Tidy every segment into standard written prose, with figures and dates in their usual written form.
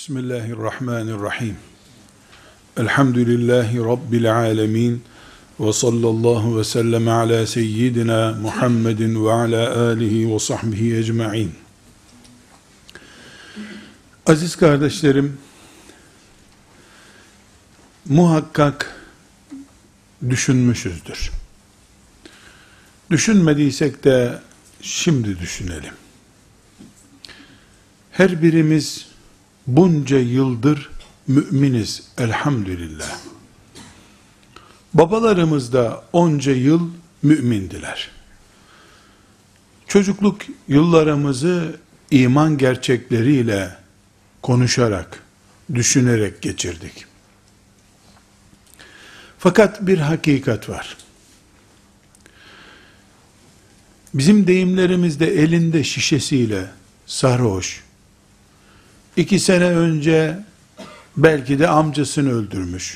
Bismillahirrahmanirrahim. Elhamdülillahi Rabbil alemin. Ve sallallahu ve sellem ala seyyidina Muhammedin ve ala alihi ve sahbihi ecma'in. Aziz kardeşlerim, muhakkak düşünmüşüzdür. Düşünmediysek de şimdi düşünelim. Her birimiz bunca yıldır müminiz elhamdülillah. Babalarımız da onca yıl mümindiler. Çocukluk yıllarımızı iman gerçekleriyle konuşarak, düşünerek geçirdik. Fakat bir hakikat var. Bizim deyimlerimizde elinde şişesiyle sarhoş, 2 sene önce belki de amcasını öldürmüş,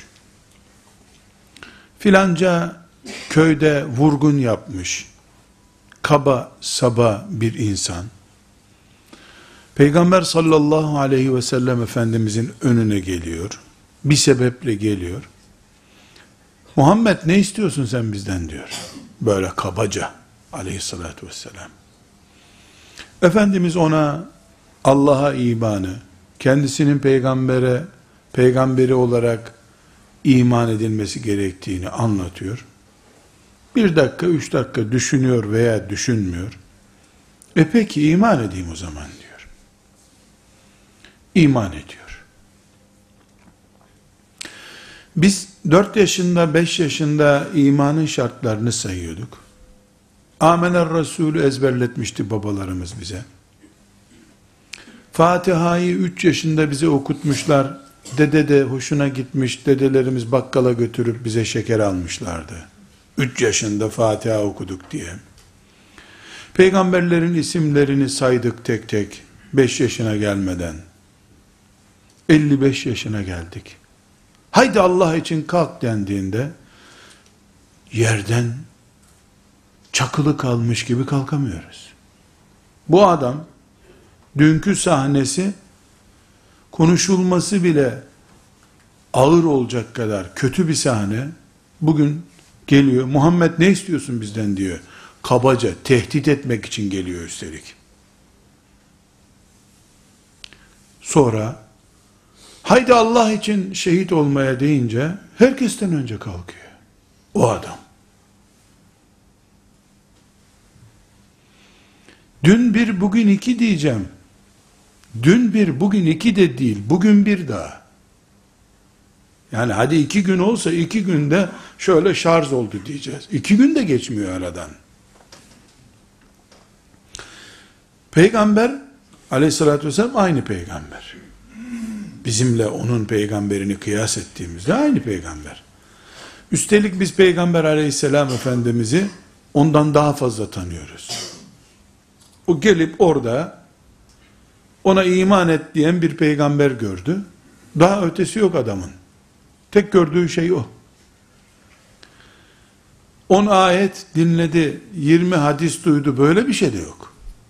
filanca köyde vurgun yapmış, kaba saba bir insan, Peygamber sallallahu aleyhi ve sellem Efendimizin önüne geliyor, bir sebeple geliyor. Muhammed, ne istiyorsun sen bizden diyor, böyle kabaca aleyhissalatü vesselam. Efendimiz ona Allah'a imanı, kendisinin peygamberi olarak iman edilmesi gerektiğini anlatıyor. 1 dakika, 3 dakika düşünüyor veya düşünmüyor. Peki iman edeyim o zaman diyor. İman ediyor. Biz 4 yaşında, 5 yaşında imanın şartlarını sayıyorduk. Amener Resulü ezberletmişti babalarımız bize. Fatiha'yı 3 yaşında bize okutmuşlar. Dede de hoşuna gitmiş. Dedelerimiz bakkala götürüp bize şeker almışlardı. 3 yaşında Fatiha okuduk diye. Peygamberlerin isimlerini saydık tek tek. 5 yaşına gelmeden. 55 yaşına geldik. Haydi Allah için kalk dendiğinde yerden çakılı kalmış gibi kalkamıyoruz. Bu adam dünkü sahnesi konuşulması bile ağır olacak kadar kötü bir sahne. Bugün geliyor. Muhammed, ne istiyorsun bizden diyor. Kabaca tehdit etmek için geliyor üstelik. Sonra haydi Allah için şehit olmaya deyince herkesten önce kalkıyor. O adam. Dün bir, bugün 2 diyeceğim. Dün bir, bugün 2 de değil, bugün bir daha. Yani hadi 2 gün olsa 2 günde şöyle şarj oldu diyeceğiz. 2 gün de geçmiyor aradan. Peygamber aleyhissalatü vesselam aynı peygamber. Bizimle onun peygamberini kıyas ettiğimizde aynı peygamber. Üstelik biz Peygamber aleyhisselam Efendimiz'i ondan daha fazla tanıyoruz. O gelip orada ona iman et diyen bir peygamber gördü. Daha ötesi yok adamın. Tek gördüğü şey o. 10 ayet dinledi, 20 hadis duydu, böyle bir şey de yok.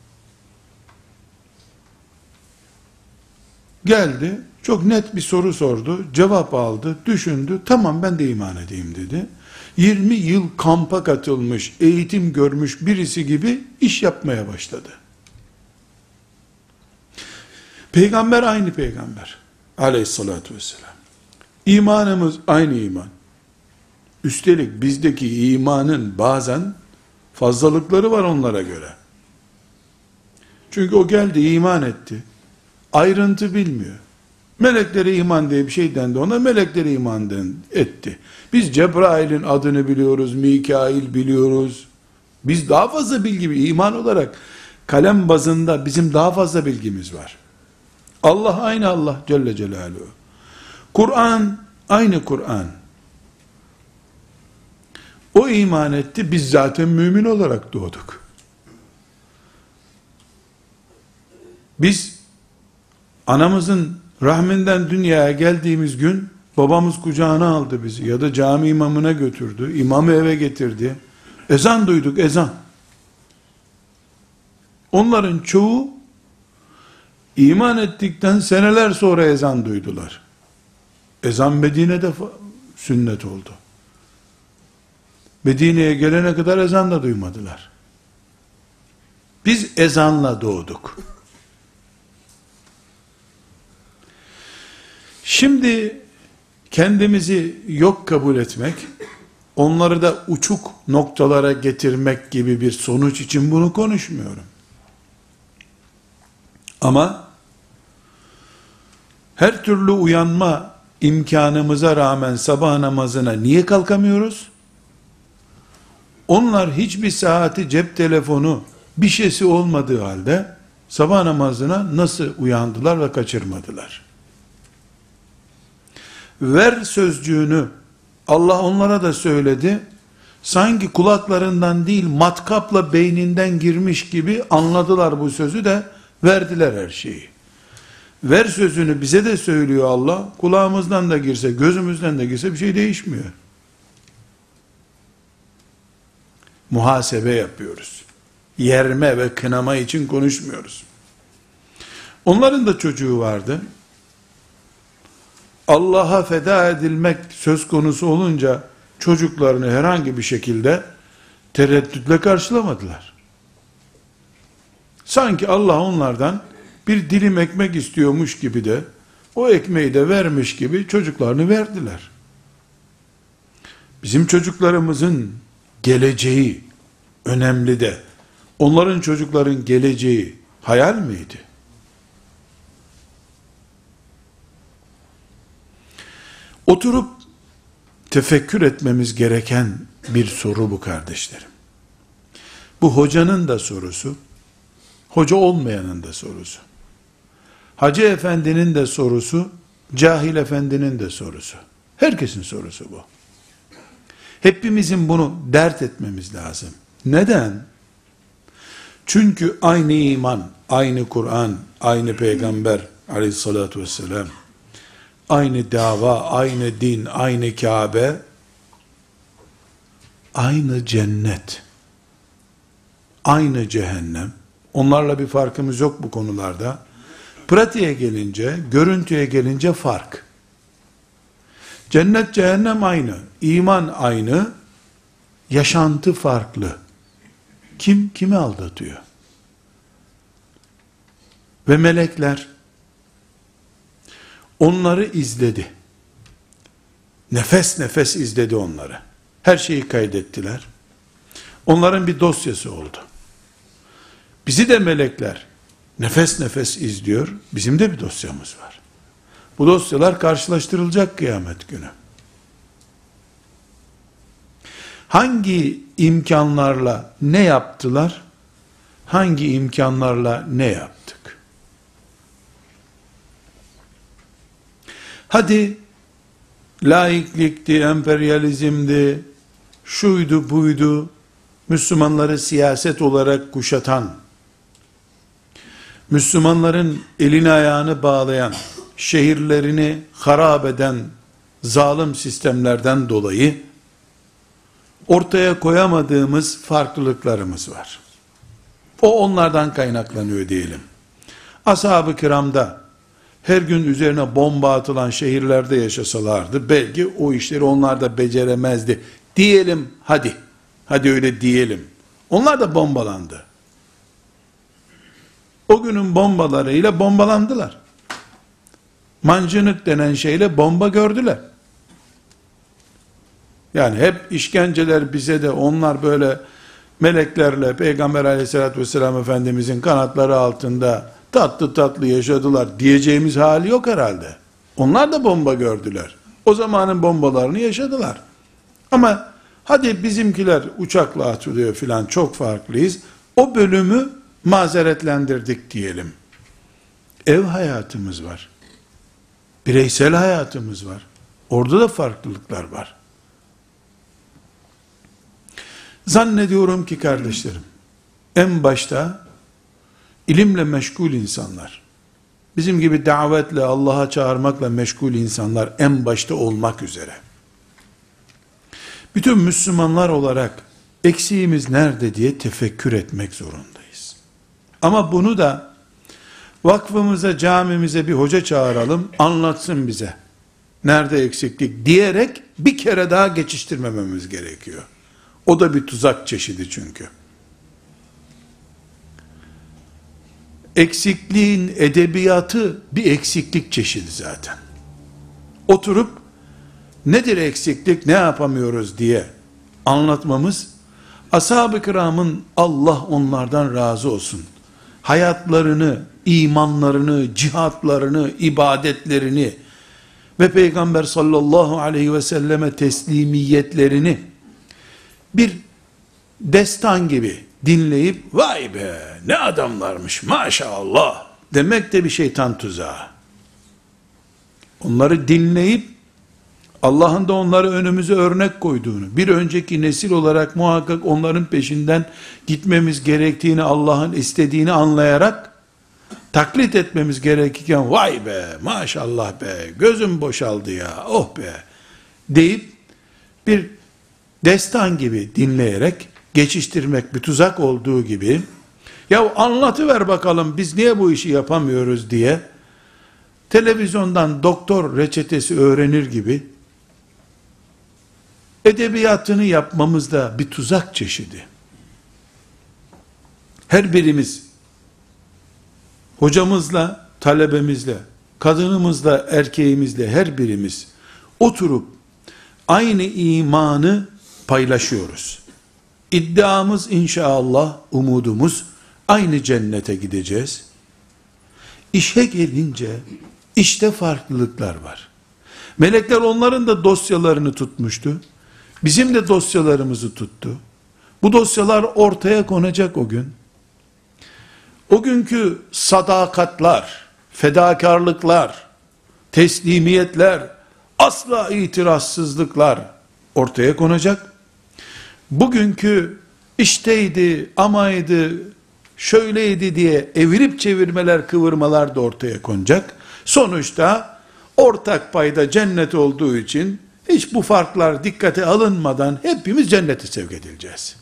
Geldi, çok net bir soru sordu, cevap aldı, düşündü, tamam ben de iman edeyim dedi. 20 yıl kampa katılmış, eğitim görmüş birisi gibi iş yapmaya başladı. Peygamber aynı peygamber aleyhissalatü vesselam. İmanımız aynı iman. Üstelik bizdeki imanın bazen fazlalıkları var onlara göre. Çünkü o geldi, iman etti. Ayrıntı bilmiyor. Meleklere iman diye bir şey dendi ona, meleklere iman etti. Biz Cebrail'in adını biliyoruz, Mikail biliyoruz. Biz daha fazla bilgi, iman olarak kalem bazında bizim daha fazla bilgimiz var. Allah aynı Allah Celle Celaluhu. Kur'an aynı Kur'an. O iman etti, biz zaten mümin olarak doğduk. Biz anamızın rahminden dünyaya geldiğimiz gün babamız kucağına aldı bizi ya da cami imamına götürdü, imamı eve getirdi. Ezan duyduk, ezan. Onların çoğu İman ettikten seneler sonra ezan duydular. Ezan Medine'de sünnet oldu. Medine'ye gelene kadar ezan da duymadılar. Biz ezanla doğduk. Şimdi kendimizi yok kabul etmek, onları da uçuk noktalara getirmek gibi bir sonuç için bunu konuşmuyorum. Ama her türlü uyanma imkanımıza rağmen sabah namazına niye kalkamıyoruz? Onlar hiçbir saati, cep telefonu, bir şeysi olmadığı halde sabah namazına nasıl uyandılar ve kaçırmadılar? Ver sözcüğünü Allah onlara da söyledi. Sanki kulaklarından değil matkapla beyninden girmiş gibi anladılar bu sözü de verdiler her şeyi. Ver sözünü bize de söylüyor Allah. Kulağımızdan da girse, gözümüzden de girse bir şey değişmiyor. Muhasebe yapıyoruz. Yerme ve kınama için konuşmuyoruz. Onların da çocuğu vardı. Allah'a feda edilmek söz konusu olunca çocuklarını herhangi bir şekilde tereddütle karşılamadılar. Sanki Allah onlardan bir dilim ekmek istiyormuş gibi de o ekmeği de vermiş gibi çocuklarını verdiler. Bizim çocuklarımızın geleceği önemli de onların çocukların geleceği hayal miydi? Oturup tefekkür etmemiz gereken bir soru bu kardeşlerim. Bu hocanın da sorusu, hoca olmayanın da sorusu. Hacı efendinin de sorusu, cahil efendinin de sorusu. Herkesin sorusu bu. Hepimizin bunu dert etmemiz lazım. Neden? Çünkü aynı iman, aynı Kur'an, aynı peygamber aleyhissalatü vesselam, aynı dava, aynı din, aynı Kabe, aynı cennet, aynı cehennem. Onlarla bir farkımız yok bu konularda. Pratiğe gelince, görüntüye gelince fark. Cennet, cehennem aynı, iman aynı, yaşantı farklı. Kim kimi aldatıyor? Ve melekler onları izledi. Nefes nefes izledi onları. Her şeyi kaydettiler. Onların bir dosyası oldu. Bizi de melekler nefes nefes izliyor. Bizim de bir dosyamız var. Bu dosyalar karşılaştırılacak kıyamet günü. Hangi imkanlarla ne yaptılar? Hangi imkanlarla ne yaptık? Hadi laiklikti, emperyalizmdi, şuydu buydu, Müslümanları siyaset olarak kuşatan, Müslümanların elini ayağını bağlayan, şehirlerini harap eden zalim sistemlerden dolayı ortaya koyamadığımız farklılıklarımız var. O onlardan kaynaklanıyor diyelim. Ashab-ı kiramda her gün üzerine bomba atılan şehirlerde yaşasalardı belki o işleri onlar da beceremezdi. Diyelim hadi. Hadi öyle diyelim. Onlar da bombalandı. O günün bombalarıyla bombalandılar. Mancınık denen şeyle bomba gördüler. Yani hep işkenceler bize de onlar böyle meleklerle Peygamber aleyhissalatü vesselam Efendimizin kanatları altında tatlı tatlı yaşadılar diyeceğimiz hali yok herhalde. Onlar da bomba gördüler. O zamanın bombalarını yaşadılar. Ama hadi bizimkiler uçakla atılıyor filan çok farklıyız. O bölümü mazeretlendirdik diyelim. Ev hayatımız var. Bireysel hayatımız var. Orada da farklılıklar var. Zannediyorum ki kardeşlerim, en başta ilimle meşgul insanlar, bizim gibi davetle, Allah'a çağırmakla meşgul insanlar en başta olmak üzere, bütün Müslümanlar olarak eksiğimiz nerede diye tefekkür etmek zorundayız. Ama bunu da vakfımıza, camimize bir hoca çağıralım, anlatsın bize. Nerede eksiklik diyerek bir kere daha geçiştirmememiz gerekiyor. O da bir tuzak çeşidi çünkü. Eksikliğin edebiyatı bir eksiklik çeşidi zaten. Oturup nedir eksiklik, ne yapamıyoruz diye anlatmamız, ashab-ı kiramın, Allah onlardan razı olsun, hayatlarını, imanlarını, cihatlarını, ibadetlerini ve Peygamber sallallahu aleyhi ve selleme teslimiyetlerini bir destan gibi dinleyip, vay be ne adamlarmış maşallah demek de bir şeytan tuzağı. Onları dinleyip, Allah'ın da onları önümüze örnek koyduğunu, bir önceki nesil olarak muhakkak onların peşinden gitmemiz gerektiğini, Allah'ın istediğini anlayarak, taklit etmemiz gerekirken, vay be, maşallah be, gözüm boşaldı ya, oh be, deyip, bir destan gibi dinleyerek, geçiştirmek bir tuzak olduğu gibi, ya anlatıver bakalım biz niye bu işi yapamıyoruz diye, televizyondan doktor reçetesi öğrenir gibi, edebiyatını yapmamız da bir tuzak çeşidi. Her birimiz, hocamızla, talebemizle, kadınımızla, erkeğimizle her birimiz oturup aynı imanı paylaşıyoruz. İddiamız inşallah, umudumuz aynı cennete gideceğiz. İşe gelince işte farklılıklar var. Melekler onların da dosyalarını tutmuştu. Bizim de dosyalarımızı tuttu. Bu dosyalar ortaya konacak o gün. O günkü sadakatler, fedakarlıklar, teslimiyetler, asla itirazsızlıklar ortaya konacak. Bugünkü işteydi, amaydı, şöyleydi diye evirip çevirmeler, kıvırmalar da ortaya konacak. Sonuçta ortak payda cennet olduğu için hiç bu farklar dikkate alınmadan hepimiz cennete sevk edileceğiz.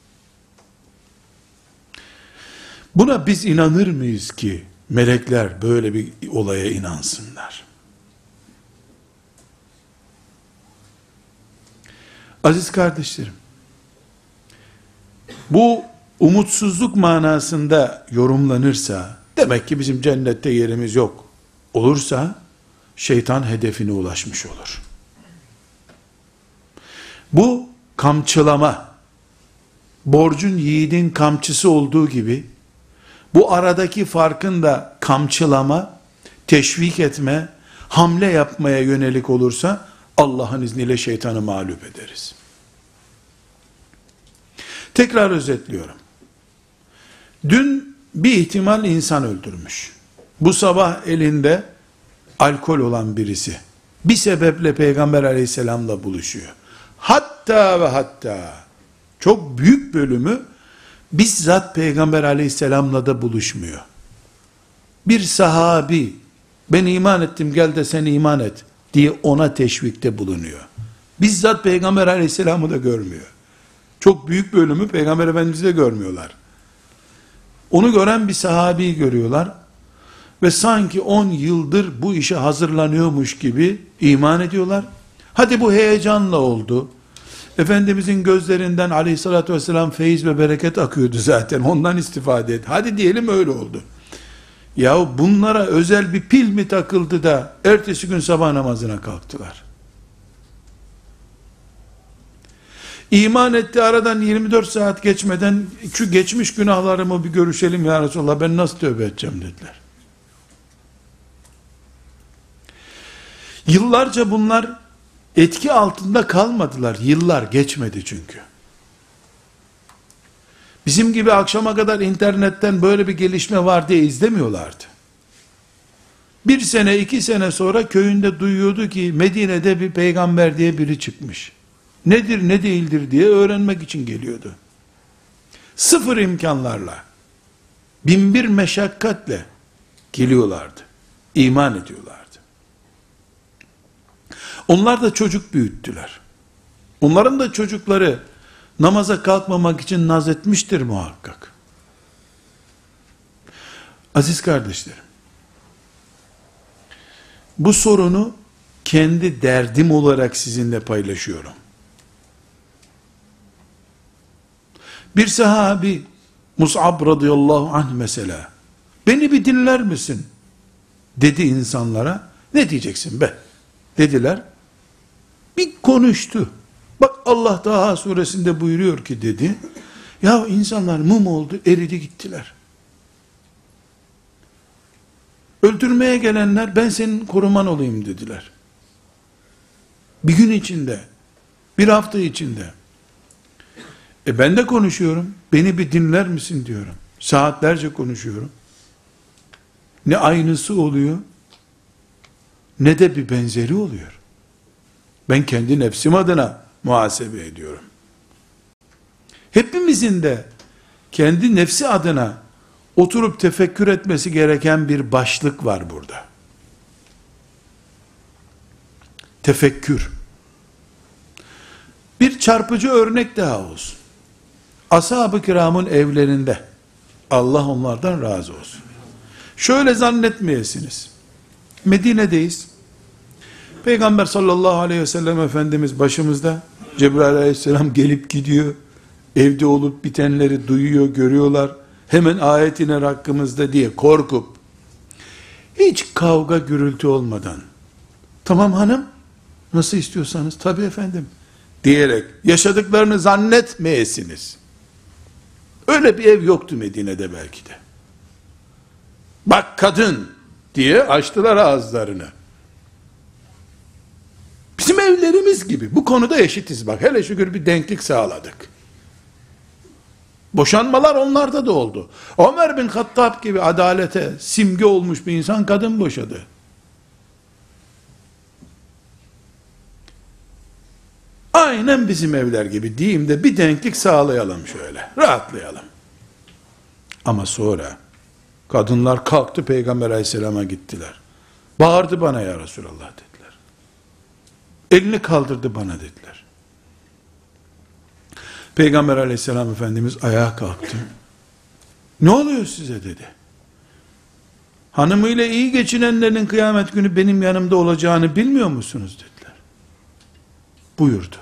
Buna biz inanır mıyız ki melekler böyle bir olaya inansınlar? Aziz kardeşlerim, bu umutsuzluk manasında yorumlanırsa, demek ki bizim cennette yerimiz yok olursa, şeytan hedefine ulaşmış olur. Bu kamçılama, borcun yiğidin kamçısı olduğu gibi, bu aradaki farkın da kamçılama, teşvik etme, hamle yapmaya yönelik olursa, Allah'ın izniyle şeytanı mağlup ederiz. Tekrar özetliyorum. Dün bir ihtimal insan öldürmüş. Bu sabah elinde alkol olan birisi bir sebeple Peygamber aleyhisselamla buluşuyor. Hatta ve hatta çok büyük bölümü bizzat Peygamber aleyhisselamla da buluşmuyor. Bir sahabi, ben iman ettim gel de sen iman et diye ona teşvikte bulunuyor. Bizzat Peygamber aleyhisselamı da görmüyor. Çok büyük bölümü Peygamber Efendimiz'i de görmüyorlar. Onu gören bir sahabeyi görüyorlar ve sanki 10 yıldır bu işe hazırlanıyormuş gibi iman ediyorlar. Hadi bu heyecanla oldu. Efendimizin gözlerinden aleyhissalatü vesselam feyiz ve bereket akıyordu zaten. Ondan istifade et. Hadi diyelim öyle oldu. Yahu bunlara özel bir pil mi takıldı da ertesi gün sabah namazına kalktılar? İman etti, aradan 24 saat geçmeden şu geçmiş günahlarımı bir görüşelim ya Resulallah, ben nasıl tövbe edeceğim dediler. Yıllarca bunlar etki altında kalmadılar. Yıllar geçmedi çünkü. Bizim gibi akşama kadar internetten böyle bir gelişme var diye izlemiyorlardı. 1 sene 2 sene sonra köyünde duyuyordu ki Medine'de bir peygamber diye biri çıkmış. Nedir ne değildir diye öğrenmek için geliyordu. Sıfır imkanlarla, 1001 meşakkatle geliyorlardı. İman ediyorlardı. Onlar da çocuk büyüttüler. Onların da çocukları namaza kalkmamak için naz etmiştir muhakkak. Aziz kardeşlerim, Bu sorunu kendi derdim olarak sizinle paylaşıyorum. Bir sahabi Mus'ab radıyallahu anh mesela, beni bir dinler misin dedi insanlara. Ne diyeceksin be dediler. Bir konuştu. Bak Allah Taha suresinde buyuruyor ki dedi. Ya insanlar mum oldu, eridi gittiler. Öldürmeye gelenler ben senin koruman olayım dediler. Bir gün içinde, bir hafta içinde. Ben de konuşuyorum. Beni bir dinler misin diyorum. Saatlerce konuşuyorum. Ne aynısı oluyor, ne de bir benzeri oluyor. Ben kendi nefsim adına muhasebe ediyorum. Hepimizin de kendi nefsi adına oturup tefekkür etmesi gereken bir başlık var burada. Tefekkür. Bir çarpıcı örnek daha olsun. Ashab-ı kiramın evlerinde, Allah onlardan razı olsun. Şöyle zannetmeyesiniz. Medine'deyiz. Peygamber sallallahu aleyhi ve sellem Efendimiz başımızda. Cebrail aleyhisselam gelip gidiyor. Evde olup bitenleri duyuyor, görüyorlar. Hemen ayet iner hakkımızda diye korkup, hiç kavga gürültü olmadan, tamam hanım, nasıl istiyorsanız, tabii efendim, diyerek yaşadıklarını zannetmeyesiniz. Öyle bir ev yoktu Medine'de belki de. Bak kadın diye açtılar ağızlarını. Bizim evlerimiz gibi. Bu konuda eşitiz bak. Hele şükür bir denklik sağladık. Boşanmalar onlarda da oldu. Ömer bin Hattab gibi adalete simge olmuş bir insan kadın boşadı. Aynen bizim evler gibi diyeyim de bir denklik sağlayalım şöyle. Rahatlayalım. Ama sonra kadınlar kalktı Peygamber aleyhisselama gittiler. Bağırdı bana ya Resulallah dediler. Elini kaldırdı bana dediler. Peygamber aleyhisselam Efendimiz ayağa kalktı. Ne oluyor size dedi. Hanımıyla iyi geçinenlerin kıyamet günü benim yanımda olacağını bilmiyor musunuz dediler. Buyurdu.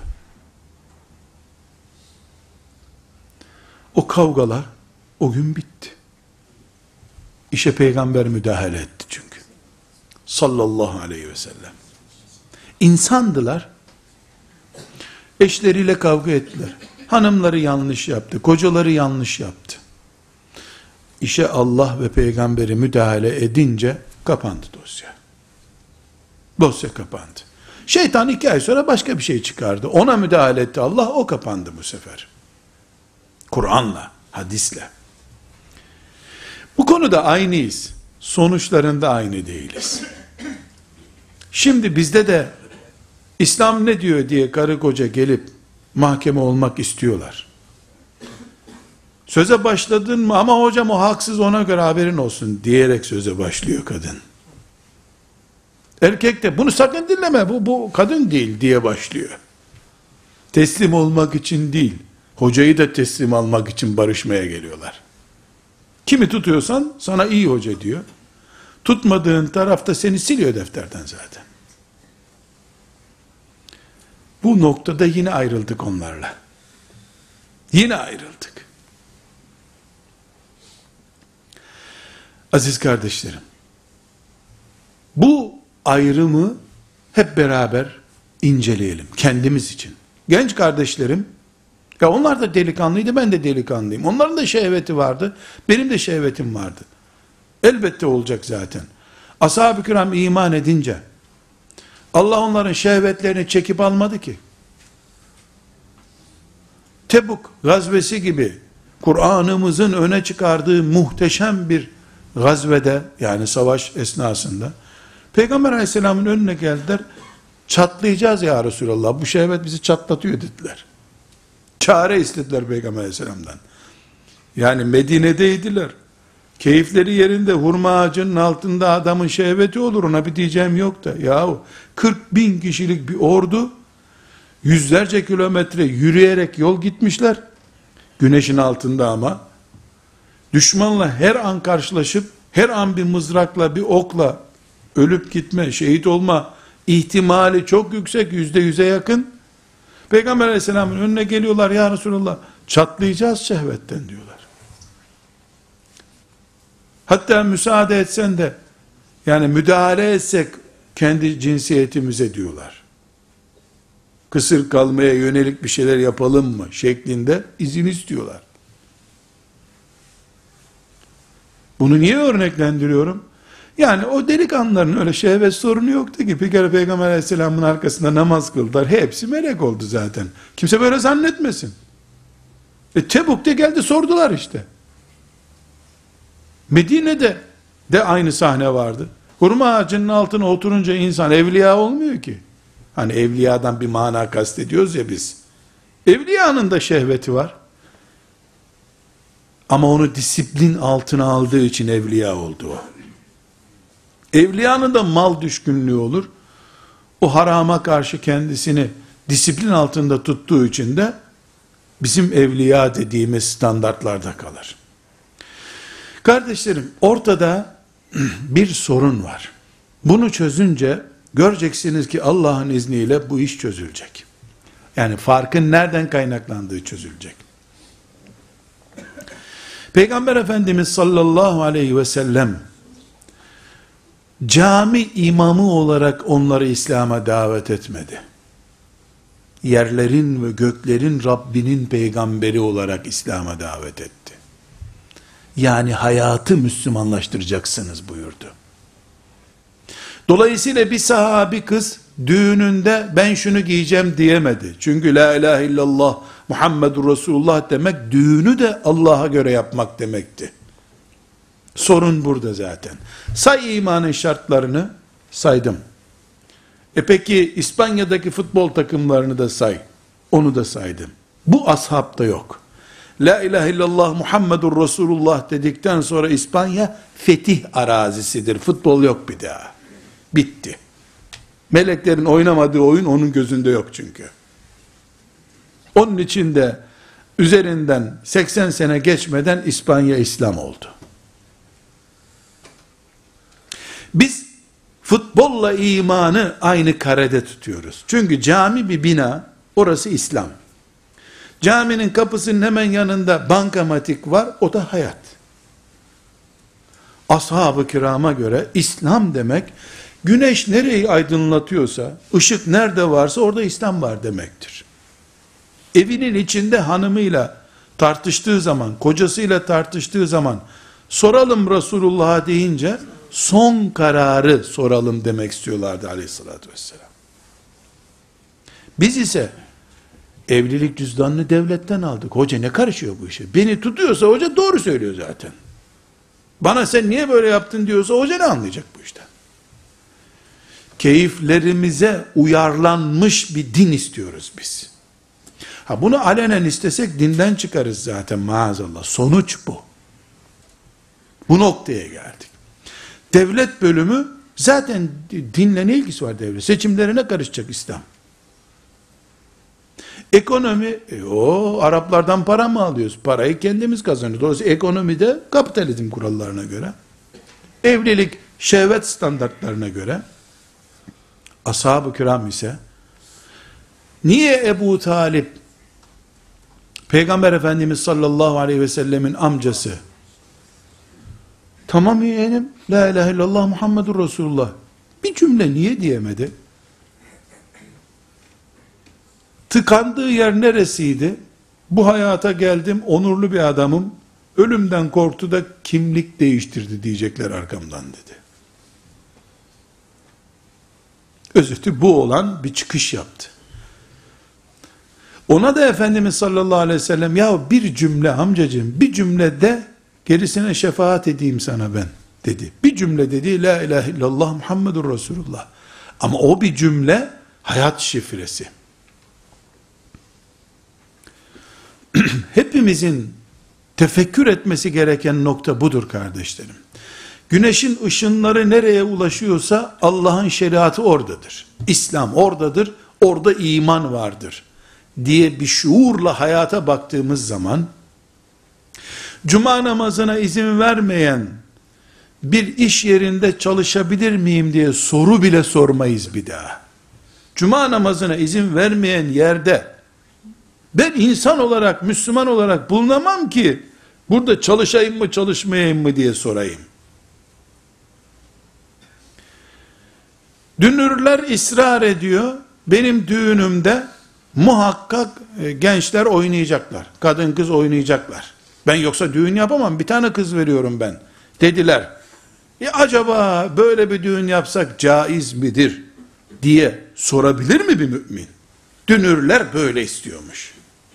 O kavgalar o gün bitti. İşe peygamber müdahale etti çünkü. Sallallahu aleyhi ve sellem. İnsandılar. Eşleriyle kavga ettiler. Hanımları yanlış yaptı. Kocaları yanlış yaptı. İşe Allah ve peygamberi müdahale edince kapandı dosya. Dosya kapandı. Şeytan 2 ay sonra başka bir şey çıkardı. Ona müdahale etti Allah, o kapandı bu sefer. Kur'an'la, hadisle. Bu konuda aynıyız. Sonuçlarında aynı değiliz. Şimdi bizde de İslam ne diyor diye karı koca gelip mahkeme olmak istiyorlar. Söze başladın mı, ama hocam o haksız, ona göre haberin olsun diyerek söze başlıyor kadın. Erkek de bunu sakın dinleme, bu kadın değil diye başlıyor. Teslim olmak için değil, hocayı da teslim almak için barışmaya geliyorlar. Kimi tutuyorsan sana iyi hoca diyor. Tutmadığın tarafta seni siliyor defterden zaten. Bu noktada yine ayrıldık onlarla. Yine ayrıldık. Aziz kardeşlerim, bu ayrımı hep beraber inceleyelim kendimiz için. Genç kardeşlerim, ya onlar da delikanlıydı, ben de delikanlıyım. Onların da şehveti vardı, benim de şehvetim vardı. Elbette olacak zaten. Ashab-ı kiram iman edince, Allah onların şehvetlerini çekip almadı ki. Tebuk gazvesi gibi, Kur'an'ımızın öne çıkardığı muhteşem bir gazvede, yani savaş esnasında, Peygamber aleyhisselamın önüne geldiler, çatlayacağız ya Resulallah, bu şehvet bizi çatlatıyor dediler. Çare istediler Peygamber aleyhisselamdan. Yani Medine'deydiler. Keyifleri yerinde, hurma ağacının altında adamın şehveti olur, ona bir diyeceğim yok da. Yahu 40.000 kişilik bir ordu, yüzlerce kilometre yürüyerek yol gitmişler. Güneşin altında ama. Düşmanla her an karşılaşıp, her an bir mızrakla, bir okla ölüp gitme, şehit olma ihtimali çok yüksek, %100'e yakın. Peygamber aleyhisselamın önüne geliyorlar, ya Resulallah çatlayacağız şehvetten diyorlar. Hatta müsaade etsen de, yani müdahale etsek kendi cinsiyetimize diyorlar. Kısır kalmaya yönelik bir şeyler yapalım mı şeklinde izin istiyorlar. Bunu niye örneklendiriyorum? Yani o delikanlıların öyle şehvet sorunu yoktu ki. Bir kere Peygamber aleyhisselamın arkasında namaz kıldılar. Hepsi melek oldu zaten. Kimse böyle zannetmesin. Tebuk'te geldi sordular işte. Medine'de de aynı sahne vardı. Hurma ağacının altına oturunca insan evliya olmuyor ki. Hani evliyadan bir mana kastediyoruz ya biz. Evliyanın da şehveti var. Ama onu disiplin altına aldığı için evliya oldu o. Evliyanın da mal düşkünlüğü olur. O harama karşı kendisini disiplin altında tuttuğu için de bizim evliya dediğimiz standartlarda kalır. Kardeşlerim, ortada bir sorun var. Bunu çözünce göreceksiniz ki Allah'ın izniyle bu iş çözülecek. Yani farkın nereden kaynaklandığı çözülecek. Peygamber Efendimiz sallallahu aleyhi ve sellem cami imamı olarak onları İslam'a davet etmedi. Yerlerin ve göklerin Rabbinin peygamberi olarak İslam'a davet etti. Yani hayatı Müslümanlaştıracaksınız buyurdu. Dolayısıyla bir sahabi kız düğününde ben şunu giyeceğim diyemedi. Çünkü la ilahe illallah Muhammedur Resulullah demek düğünü de Allah'a göre yapmak demekti. Sorun burada zaten. Say imanın şartlarını, saydım. Peki İspanya'daki futbol takımlarını da say. Onu da saydım. Bu ashabta yok. La ilahe illallah Muhammedur Resulullah dedikten sonra İspanya fetih arazisidir. Futbol yok bir daha. Bitti. Meleklerin oynamadığı oyun onun gözünde yok çünkü. Onun için de üzerinden 80 sene geçmeden İspanya İslam oldu. Biz futbolla imanı aynı karede tutuyoruz. Çünkü cami bir bina, orası İslam. Caminin kapısının hemen yanında bankamatik var, o da hayat. Ashab-ı kirama göre İslam demek, güneş nereyi aydınlatıyorsa, ışık nerede varsa orada İslam var demektir. Evinin içinde hanımıyla tartıştığı zaman, kocasıyla tartıştığı zaman, soralım Resulullah'a deyince, son kararı soralım demek istiyorlardı aleyhissalatü vesselam. Biz ise, evlilik cüzdanını devletten aldık. Hoca ne karışıyor bu işe? Beni tutuyorsa hoca doğru söylüyor zaten. Bana sen niye böyle yaptın diyorsa hoca ne anlayacak bu işten? Keyiflerimize uyarlanmış bir din istiyoruz biz. Bunu alenen istesek dinden çıkarız zaten maazallah. Sonuç bu. Bu noktaya geldik. Devlet bölümü zaten dinle ne ilgisi var devlet? Seçimlerine karışacak İslam. Ekonomi, Araplardan para mı alıyoruz? Parayı kendimiz kazanıyoruz. Dolayısıyla ekonomide kapitalizm kurallarına göre, evlilik şehvet standartlarına göre, ashab-ı kiram ise, niye Ebu Talip, Peygamber Efendimiz sallallahu aleyhi ve sellemin amcası, tamam yeğenim, la ilahe illallah Muhammedur Resulullah, bir cümle niye diyemedi? Tıkandığı yer neresiydi? Bu hayata geldim, onurlu bir adamım, ölümden korktu da kimlik değiştirdi diyecekler arkamdan dedi. Özeti bu olan bir çıkış yaptı. Ona da Efendimiz sallallahu aleyhi ve sellem, ya bir cümle amcacığım, bir cümle de gerisine şefaat edeyim sana ben dedi. Bir cümle dedi, la ilahe illallah Muhammedur Resulullah. Ama o bir cümle hayat şifresi. Hepimizin tefekkür etmesi gereken nokta budur kardeşlerim. Güneşin ışınları nereye ulaşıyorsa Allah'ın şeriatı oradadır. İslam oradadır, orada iman vardır diye bir şuurla hayata baktığımız zaman, cuma namazına izin vermeyen bir iş yerinde çalışabilir miyim diye soru bile sormayız bir daha. Cuma namazına izin vermeyen yerde ben insan olarak, Müslüman olarak bulunamam ki burada çalışayım mı çalışmayayım mı diye sorayım. Dünürler ısrar ediyor, benim düğünümde muhakkak gençler oynayacaklar, kadın kız oynayacaklar. Ben yoksa düğün yapamam, bir tane kız veriyorum ben dediler. Acaba böyle bir düğün yapsak caiz midir diye sorabilir mi bir mümin? Dünürler böyle istiyormuş.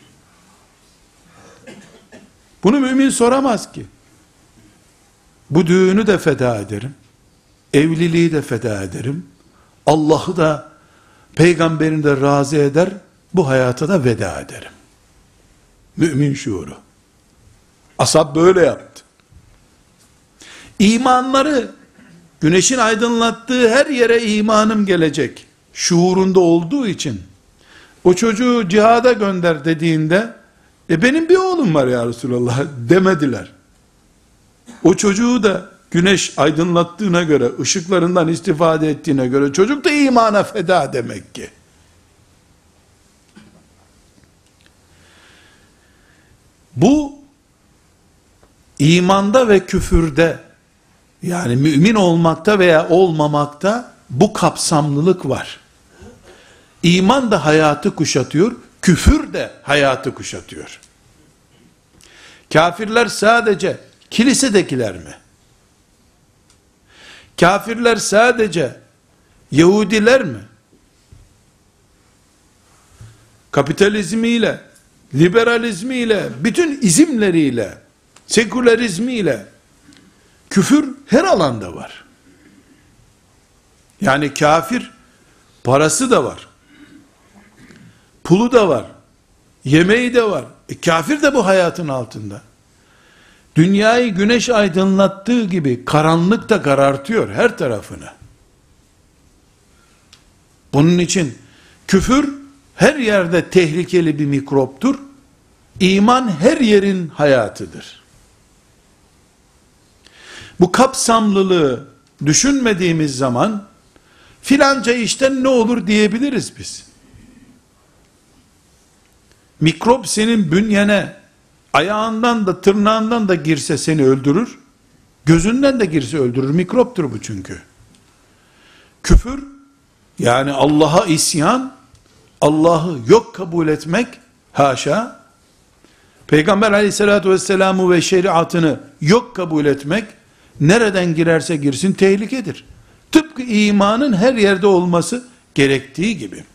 Bunu mümin soramaz ki. Bu düğünü de feda ederim, evliliği de feda ederim, Allah'ı da peygamberini de razı eder, bu hayata da veda ederim. Mümin şuuru. Ashab böyle yaptı. İmanları, güneşin aydınlattığı her yere imanım gelecek şuurunda olduğu için, o çocuğu cihada gönder dediğinde, benim bir oğlum var ya Resulallah demediler. O çocuğu da güneş aydınlattığına göre, ışıklarından istifade ettiğine göre, çocuk da imana feda demek ki. Bu, imanda ve küfürde, yani mümin olmakta veya olmamakta, bu kapsamlılık var. İman da hayatı kuşatıyor, küfür de hayatı kuşatıyor. Kafirler sadece kilisedekiler mi? Kafirler sadece Yahudiler mi? Kapitalizmiyle, liberalizmiyle, bütün izimleriyle, sekülerizmiyle, küfür her alanda var. Yani kafir, parası da var, pulu da var, yemeği de var. Kafir de bu hayatın altında. Dünyayı güneş aydınlattığı gibi karanlık da karartıyor her tarafını. Bunun için küfür her yerde tehlikeli bir mikroptur. İman her yerin hayatıdır. Bu kapsamlılığı düşünmediğimiz zaman filanca işten ne olur diyebiliriz biz. Mikrop senin bünyene ayağından da tırnağından da girse seni öldürür. Gözünden de girse öldürür. Mikroptur bu çünkü. Küfür, yani Allah'a isyan, Allah'ı yok kabul etmek, haşa, Peygamber aleyhissalatü vesselam'ı ve şeriatını yok kabul etmek, nereden girerse girsin tehlikedir. Tıpkı imanın her yerde olması gerektiği gibi.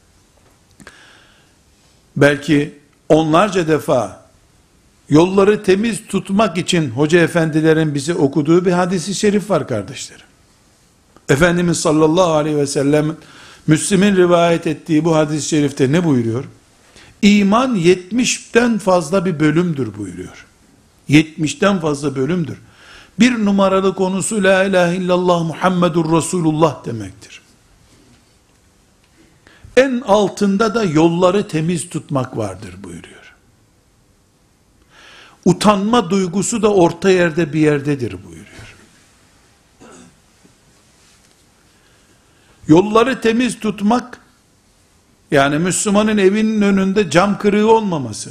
Belki onlarca defa yolları temiz tutmak için hoca efendilerin bize okuduğu bir hadis-i şerif var kardeşlerim. Efendimiz sallallahu aleyhi ve sellem Müslim'in rivayet ettiği bu hadis-i şerifte ne buyuruyor? İman 70'ten fazla bir bölümdür buyuruyor. 70'ten fazla bölümdür. Bir numaralı konusu la ilahe illallah Muhammedur Resulullah demektir. En altında da yolları temiz tutmak vardır buyuruyor. Utanma duygusu da orta yerde bir yerdedir buyuruyor. Yolları temiz tutmak, yani Müslümanın evinin önünde cam kırığı olmaması,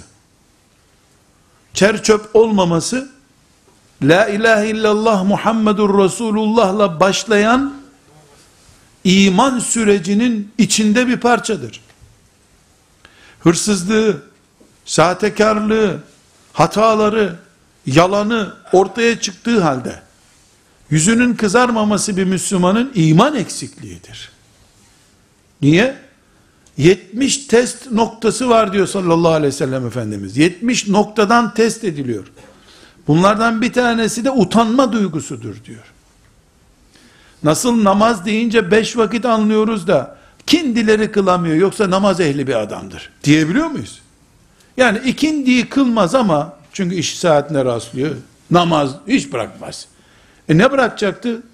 çer çöp olmaması, la ilahe illallah Muhammedur Resulullah'la başlayan iman sürecinin içinde bir parçadır. Hırsızlığı, sahtekarlığı, hataları, yalanı ortaya çıktığı halde, yüzünün kızarmaması bir Müslümanın iman eksikliğidir. Niye? 70 test noktası var diyor sallallahu aleyhi ve sellem Efendimiz. 70 noktadan test ediliyor. Bunlardan bir tanesi de utanma duygusudur diyor. Nasıl namaz deyince 5 vakit anlıyoruz da kindileri kılamıyor yoksa namaz ehli bir adamdır diyebiliyor muyuz? Yani ikindiyi kılmaz ama çünkü iş saatine rastlıyor, namaz hiç bırakmaz. Ne bırakacaktı?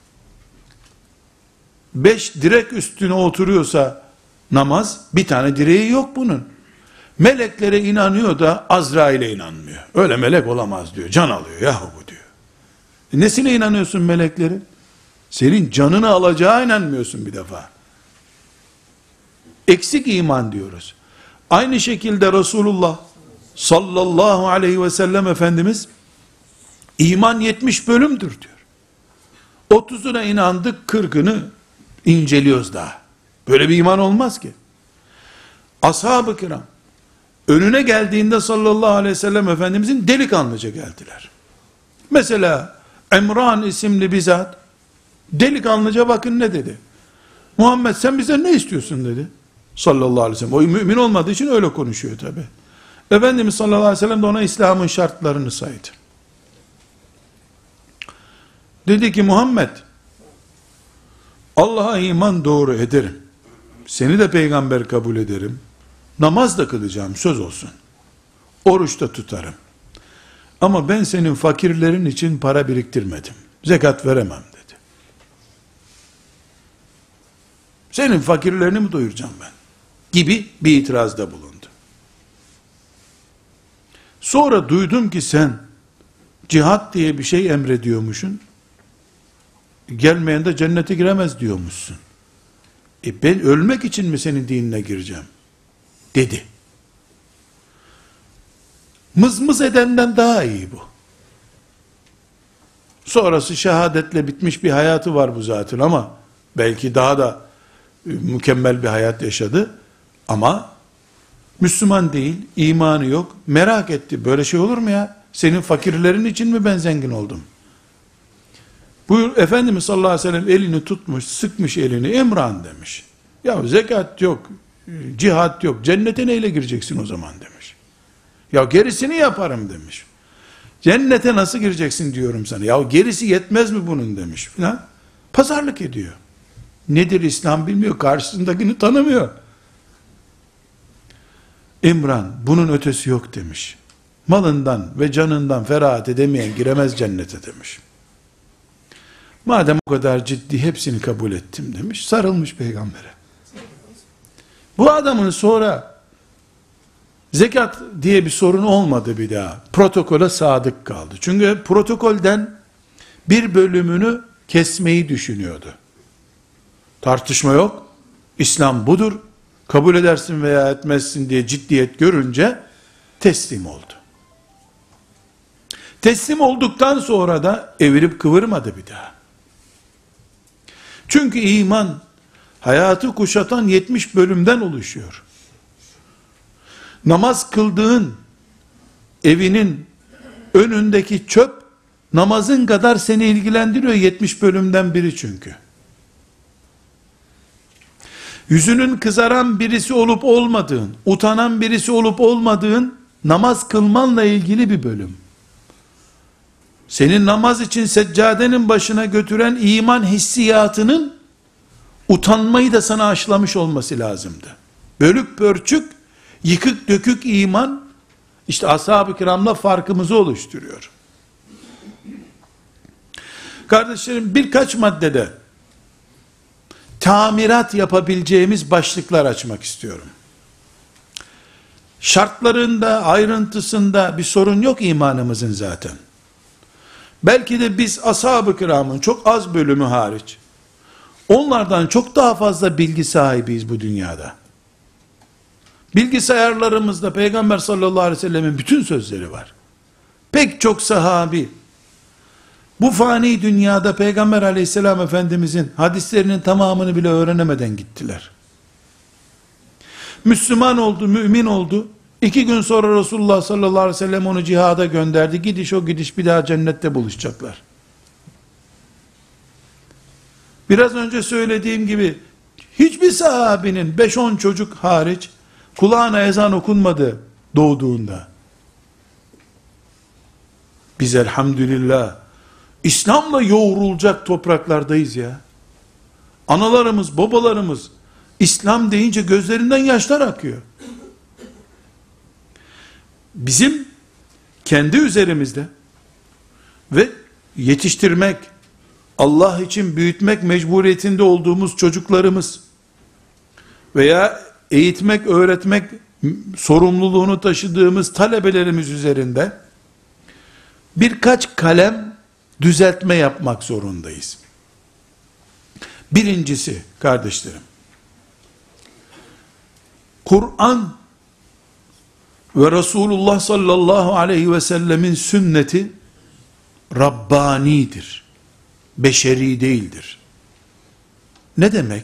5 direk üstüne oturuyorsa namaz, bir tane direği yok bunun. Meleklere inanıyor da Azrail'e inanmıyor. Öyle melek olamaz diyor. Can alıyor yahu bu diyor. Nesine inanıyorsun meleklerin? Senin canını alacağı inanmıyorsun bir defa. Eksik iman diyoruz. Aynı şekilde Resulullah sallallahu aleyhi ve sellem Efendimiz iman 70 bölümdür diyor. 30'una inandık, 40'ını inceliyoruz daha. Böyle bir iman olmaz ki. Ashab-ı kiram önüne geldiğinde sallallahu aleyhi ve sellem Efendimizin delikanlıca geldiler. Mesela Emran isimli bir zat delikanlıca bakın ne dedi? Muhammed sen bize ne istiyorsun dedi. Sallallahu aleyhi ve sellem. O mümin olmadığı için öyle konuşuyor tabi. Efendimiz sallallahu aleyhi ve sellem de ona İslam'ın şartlarını saydı. Dedi ki Muhammed, Allah'a iman doğru ederim. Seni de peygamber kabul ederim. Namaz da kılacağım, söz olsun. Oruç da tutarım. Ama ben senin fakirlerin için para biriktirmedim. Zekat veremem dedi. Senin fakirlerini mi doyuracağım ben? Gibi bir itirazda bulundu. Sonra duydum ki sen cihat diye bir şey emrediyormuşsun. Gelmeyen de cennete giremez diyormuşsun. Ben ölmek için mi senin dinine gireceğim? Dedi. Mızmız edenden daha iyi bu. Sonrası şehadetle bitmiş bir hayatı var bu zaten ama belki daha da mükemmel bir hayat yaşadı. Ama Müslüman değil, imanı yok. Merak etti. Böyle şey olur mu ya? Senin fakirlerin için mi ben zengin oldum? Buyur Efendimiz sallallahu aleyhi ve sellem elini tutmuş, sıkmış elini, İmran demiş. Ya zekat yok, cihat yok, cennete neyle gireceksin o zaman demiş. Ya gerisini yaparım demiş. Cennete nasıl gireceksin diyorum sana. Ya gerisi yetmez mi bunun demiş filan. Pazarlık ediyor. Nedir İslam bilmiyor, karşısındakini tanımıyor. İmran bunun ötesi yok demiş. Malından ve canından ferahat edemeyen giremez cennete demiş. Madem o kadar ciddi hepsini kabul ettim demiş. Sarılmış peygambere. Bu adamın sonra zekat diye bir sorun olmadı bir daha. Protokole sadık kaldı. Çünkü protokolden bir bölümünü kesmeyi düşünüyordu. Tartışma yok. İslam budur. Kabul edersin veya etmezsin diye ciddiyet görünce teslim oldu. Teslim olduktan sonra da evirip kıvırmadı bir daha. Çünkü iman hayatı kuşatan 70 bölümden oluşuyor. Namaz kıldığın evinin önündeki çöp namazın kadar seni ilgilendiriyor, 70 bölümden biri çünkü. Yüzünün kızaran birisi olup olmadığın, utanan birisi olup olmadığın namaz kılmanla ilgili bir bölüm. Senin namaz için seccadenin başına götüren iman hissiyatının utanmayı da sana aşılamış olması lazımdı. Bölük pörçük, yıkık dökük iman, işte ashab-ı kiramla farkımızı oluşturuyor. Kardeşlerim, birkaç maddede tamirat yapabileceğimiz başlıklar açmak istiyorum. Şartlarında, ayrıntısında bir sorun yok imanımızın zaten. Belki de biz ashab-ı kiramın çok az bölümü hariç, onlardan çok daha fazla bilgi sahibiyiz bu dünyada. Bilgisayarlarımızda Peygamber sallallahu aleyhi ve sellemin bütün sözleri var. Pek çok sahabi, bu fani dünyada Peygamber aleyhisselam efendimizin hadislerinin tamamını bile öğrenemeden gittiler. Müslüman oldu, mümin oldu. 2 gün sonra Resulullah sallallahu aleyhi ve sellem onu cihada gönderdi. Gidiş o gidiş bir daha cennette buluşacaklar. Biraz önce söylediğim gibi hiçbir sahabinin 5-10 çocuk hariç kulağına ezan okunmadı doğduğunda. Biz elhamdülillah İslam'la yoğrulacak topraklardayız ya. Analarımız, babalarımız İslam deyince gözlerinden yaşlar akıyor. Bizim kendi üzerimizde ve yetiştirmek, Allah için büyütmek mecburiyetinde olduğumuz çocuklarımız veya eğitmek, öğretmek sorumluluğunu taşıdığımız talebelerimiz üzerinde birkaç kalem düzeltme yapmak zorundayız. Birincisi kardeşlerim, Kur'an ve Resulullah sallallahu aleyhi ve sellemin sünneti Rabbanidir. Beşeri değildir. Ne demek?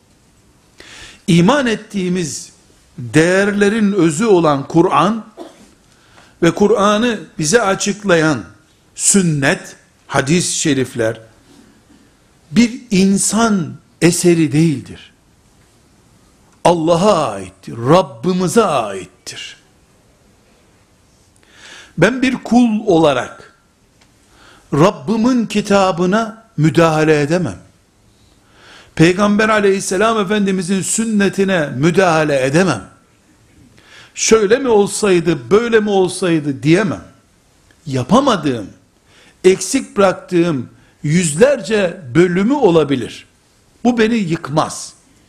İman ettiğimiz değerlerin özü olan Kur'an ve Kur'an'ı bize açıklayan sünnet, hadis-i şerifler bir insan eseri değildir. Allah'a aittir, Rabbimize aittir. Ben bir kul olarak Rabbimin kitabına müdahale edemem. Peygamber aleyhisselam efendimizin sünnetine müdahale edemem. Şöyle mi olsaydı, böyle mi olsaydı diyemem. Yapamadığım, eksik bıraktığım yüzlerce bölümü olabilir. Bu beni yıkmaz.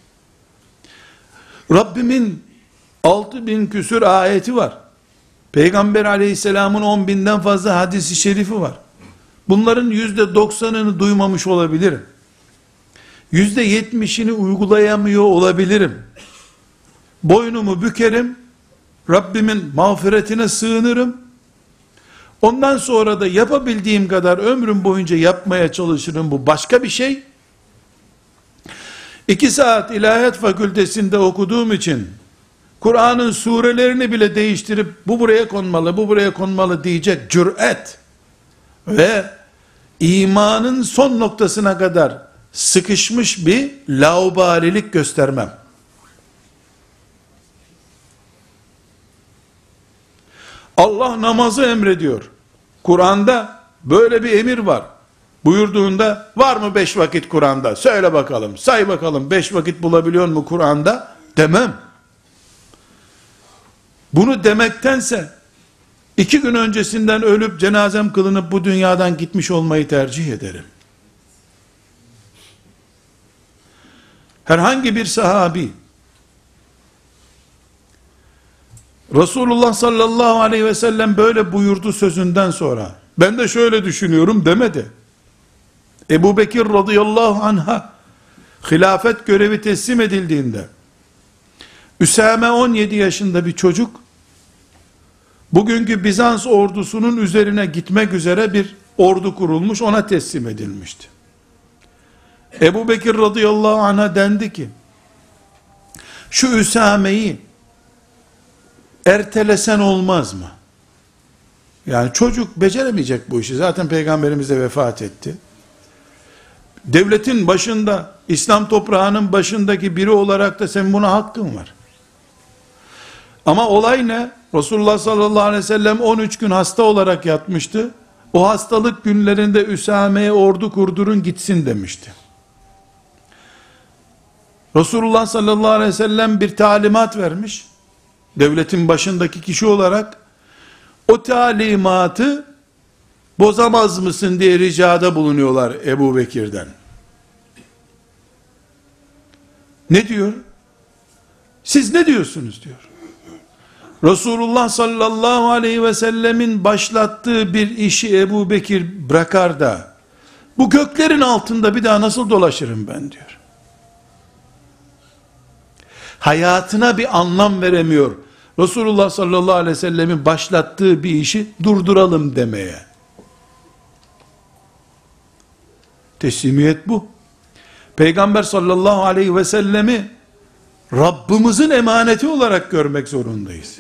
Rabbimin 6000 küsür ayeti var. Peygamber aleyhisselamın 10.000'den fazla hadisi şerifi var. Bunların %90'ını duymamış olabilirim. %70'ini uygulayamıyor olabilirim. Boynumu bükerim, Rabbimin mağfiretine sığınırım. Ondan sonra da yapabildiğim kadar ömrüm boyunca yapmaya çalışırım. Bu başka bir şey. 2 saat ilahiyat fakültesinde okuduğum için Kur'an'ın surelerini bile değiştirip bu buraya konmalı, bu buraya konmalı diyecek cüret ve imanın son noktasına kadar sıkışmış bir laubalilik göstermem. Allah namazı emrediyor. Kur'an'da böyle bir emir var. Buyurduğunda var mı 5 vakit Kur'an'da? Söyle bakalım, say bakalım 5 vakit bulabiliyor mu Kur'an'da? Demem. Bunu demektense 2 gün öncesinden ölüp cenazem kılınıp bu dünyadan gitmiş olmayı tercih ederim. Herhangi bir sahabi Resulullah sallallahu aleyhi ve sellem böyle buyurdu sözünden sonra ben de şöyle düşünüyorum demedi. Ebu Bekir radıyallahu anh'a hilafet görevi teslim edildiğinde Üsame 17 yaşında bir çocuk bugünkü Bizans ordusunun üzerine gitmek üzere bir ordu kurulmuş, ona teslim edilmişti. Ebu Bekir radıyallahu anh'a dendi ki şu Üsame'yi ertelesen olmaz mı? Yani çocuk beceremeyecek bu işi. Zaten Peygamberimiz de vefat etti. Devletin başında, İslam toprağının başındaki biri olarak da senin buna hakkın var. Ama olay ne? Resulullah sallallahu aleyhi ve sellem 13 gün hasta olarak yatmıştı. O hastalık günlerinde Üsame'ye ordu kurdurun gitsin demişti. Resulullah sallallahu aleyhi ve sellem bir talimat vermiş. Devletin başındaki kişi olarak o talimatı bozamaz mısın diye ricada bulunuyorlar Ebu Bekir'den. Ne diyor? Siz ne diyorsunuz diyor. Resulullah sallallahu aleyhi ve sellemin başlattığı bir işi Ebu Bekir bırakar da bu göklerin altında bir daha nasıl dolaşırım ben diyor. Hayatına bir anlam veremiyor. Resulullah sallallahu aleyhi ve sellemin başlattığı bir işi durduralım demeye. Teslimiyet bu. Peygamber sallallahu aleyhi ve sellemi Rabbimizin emaneti olarak görmek zorundayız.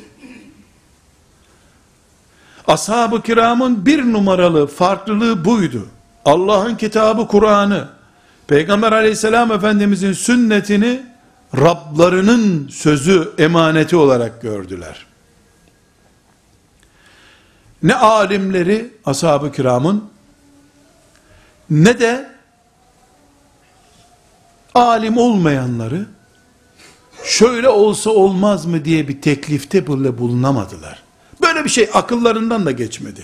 Ashab-ı kiramın bir numaralı farklılığı buydu. Allah'ın kitabı Kur'an'ı, Peygamber aleyhisselam efendimizin sünnetini Rablarının sözü, emaneti olarak gördüler. Ne alimleri ashab-ı kiramın ne de alim olmayanları şöyle olsa olmaz mı diye bir teklifte bile bulunamadılar. Böyle bir şey akıllarından da geçmedi.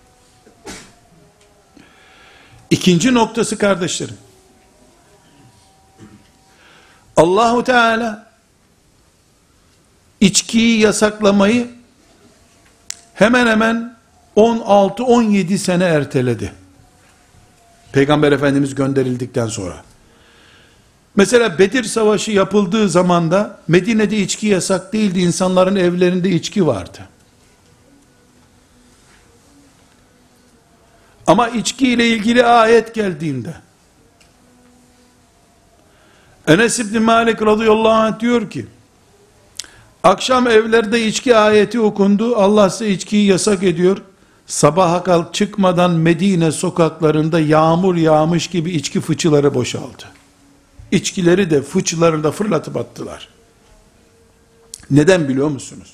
İkinci noktası kardeşlerim, Allahu Teala içkiyi yasaklamayı hemen hemen 16-17 sene erteledi. Peygamber Efendimiz gönderildikten sonra. Mesela Bedir Savaşı yapıldığı zamanda Medine'de içki yasak değildi. İnsanların evlerinde içki vardı. Ama içki ile ilgili ayet geldiğinde Enes İbni Malik radıyallahu anh diyor ki, akşam evlerde içki ayeti okundu. Allah size içkiyi yasak ediyor. Sabaha kadar çıkmadan Medine sokaklarında yağmur yağmış gibi içki fıçıları boşaldı. İçkileri de fıçıları da fırlatıp attılar. Neden biliyor musunuz?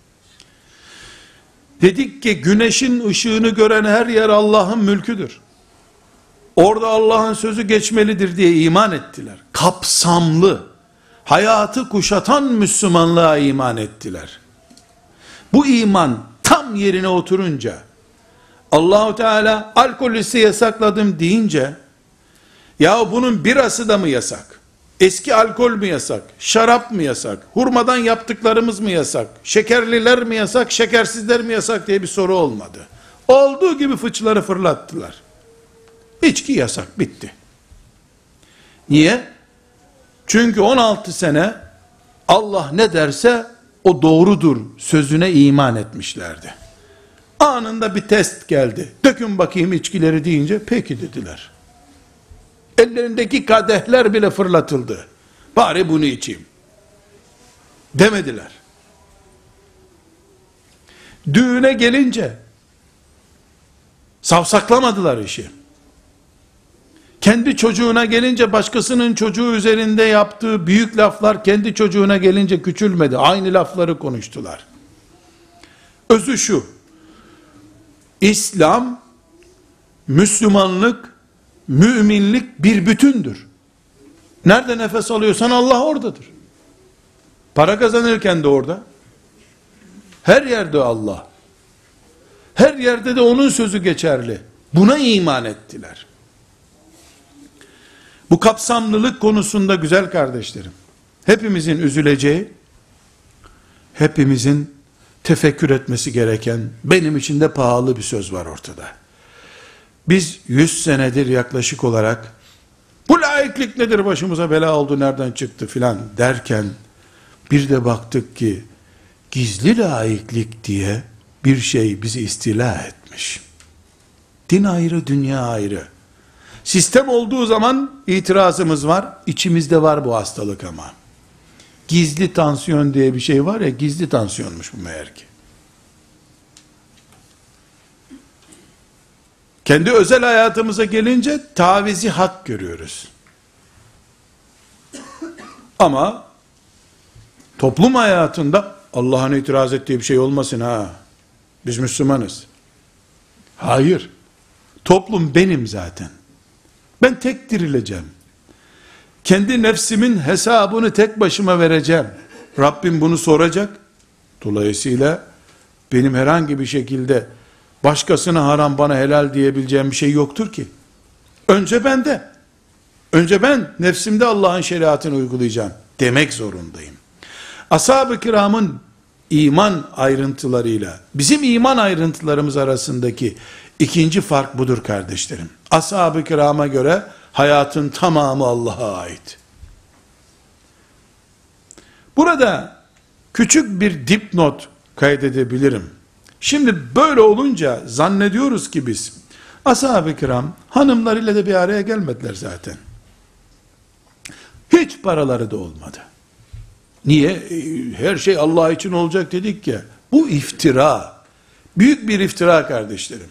Dedik ki güneşin ışığını gören her yer Allah'ın mülküdür. Orada Allah'ın sözü geçmelidir diye iman ettiler. Kapsamlı, hayatı kuşatan Müslümanlığa iman ettiler. Bu iman tam yerine oturunca, Allahu Teala alkol yasakladım deyince, ya bunun birası da mı yasak? Eski alkol mü yasak? Şarap mı yasak? Hurmadan yaptıklarımız mı yasak? Şekerliler mi yasak? Şekersizler mi yasak diye bir soru olmadı. Olduğu gibi fıçıları fırlattılar. İçki yasak, bitti. Niye? Çünkü 16 sene Allah ne derse o doğrudur sözüne iman etmişlerdi. Anında bir test geldi. Dökün bakayım içkileri deyince peki dediler. Ellerindeki kadehler bile fırlatıldı. Bari bunu içeyim demediler. Düğüne gelince savsaklamadılar işi. Kendi çocuğuna gelince başkasının çocuğu üzerinde yaptığı büyük laflar kendi çocuğuna gelince küçülmedi. Aynı lafları konuştular. Özü şu: İslam, Müslümanlık, müminlik bir bütündür. Nerede nefes alıyorsan Allah oradadır. Para kazanırken de orada. Her yerde Allah. Her yerde de onun sözü geçerli. Buna iman ettiler. Bu kapsamlılık konusunda güzel kardeşlerim, hepimizin üzüleceği, hepimizin tefekkür etmesi gereken, benim için de pahalı bir söz var ortada. Biz 100 senedir yaklaşık olarak, bu laiklik nedir, başımıza bela oldu, nereden çıktı filan derken, bir de baktık ki, gizli laiklik diye bir şey bizi istila etmiş. Din ayrı, dünya ayrı. Sistem olduğu zaman itirazımız var, içimizde var bu hastalık ama. Gizli tansiyon diye bir şey var ya, gizli tansiyonmuş bu meğer ki. Kendi özel hayatımıza gelince tavizi hak görüyoruz. Ama toplum hayatında Allah'ın itiraz ettiği bir şey olmasın ha. Biz Müslümanız. Hayır. Toplum benim zaten. Ben tek dirileceğim. Kendi nefsimin hesabını tek başıma vereceğim. Rabbim bunu soracak. Dolayısıyla benim herhangi bir şekilde başkasına haram bana helal diyebileceğim bir şey yoktur ki. Önce bende. Önce ben nefsimde Allah'ın şeriatını uygulayacağım demek zorundayım. Ashab-ı kiramın iman ayrıntılarıyla bizim iman ayrıntılarımız arasındaki ikinci fark budur kardeşlerim. Ashab-ı kirama göre hayatın tamamı Allah'a ait. Burada küçük bir dipnot kaydedebilirim. Şimdi böyle olunca zannediyoruz ki biz, ashab-ı kiram hanımlarıyla da bir araya gelmediler zaten. Hiç paraları da olmadı. Niye? Her şey Allah için olacak dedik ya. Bu iftira. Büyük bir iftira kardeşlerim.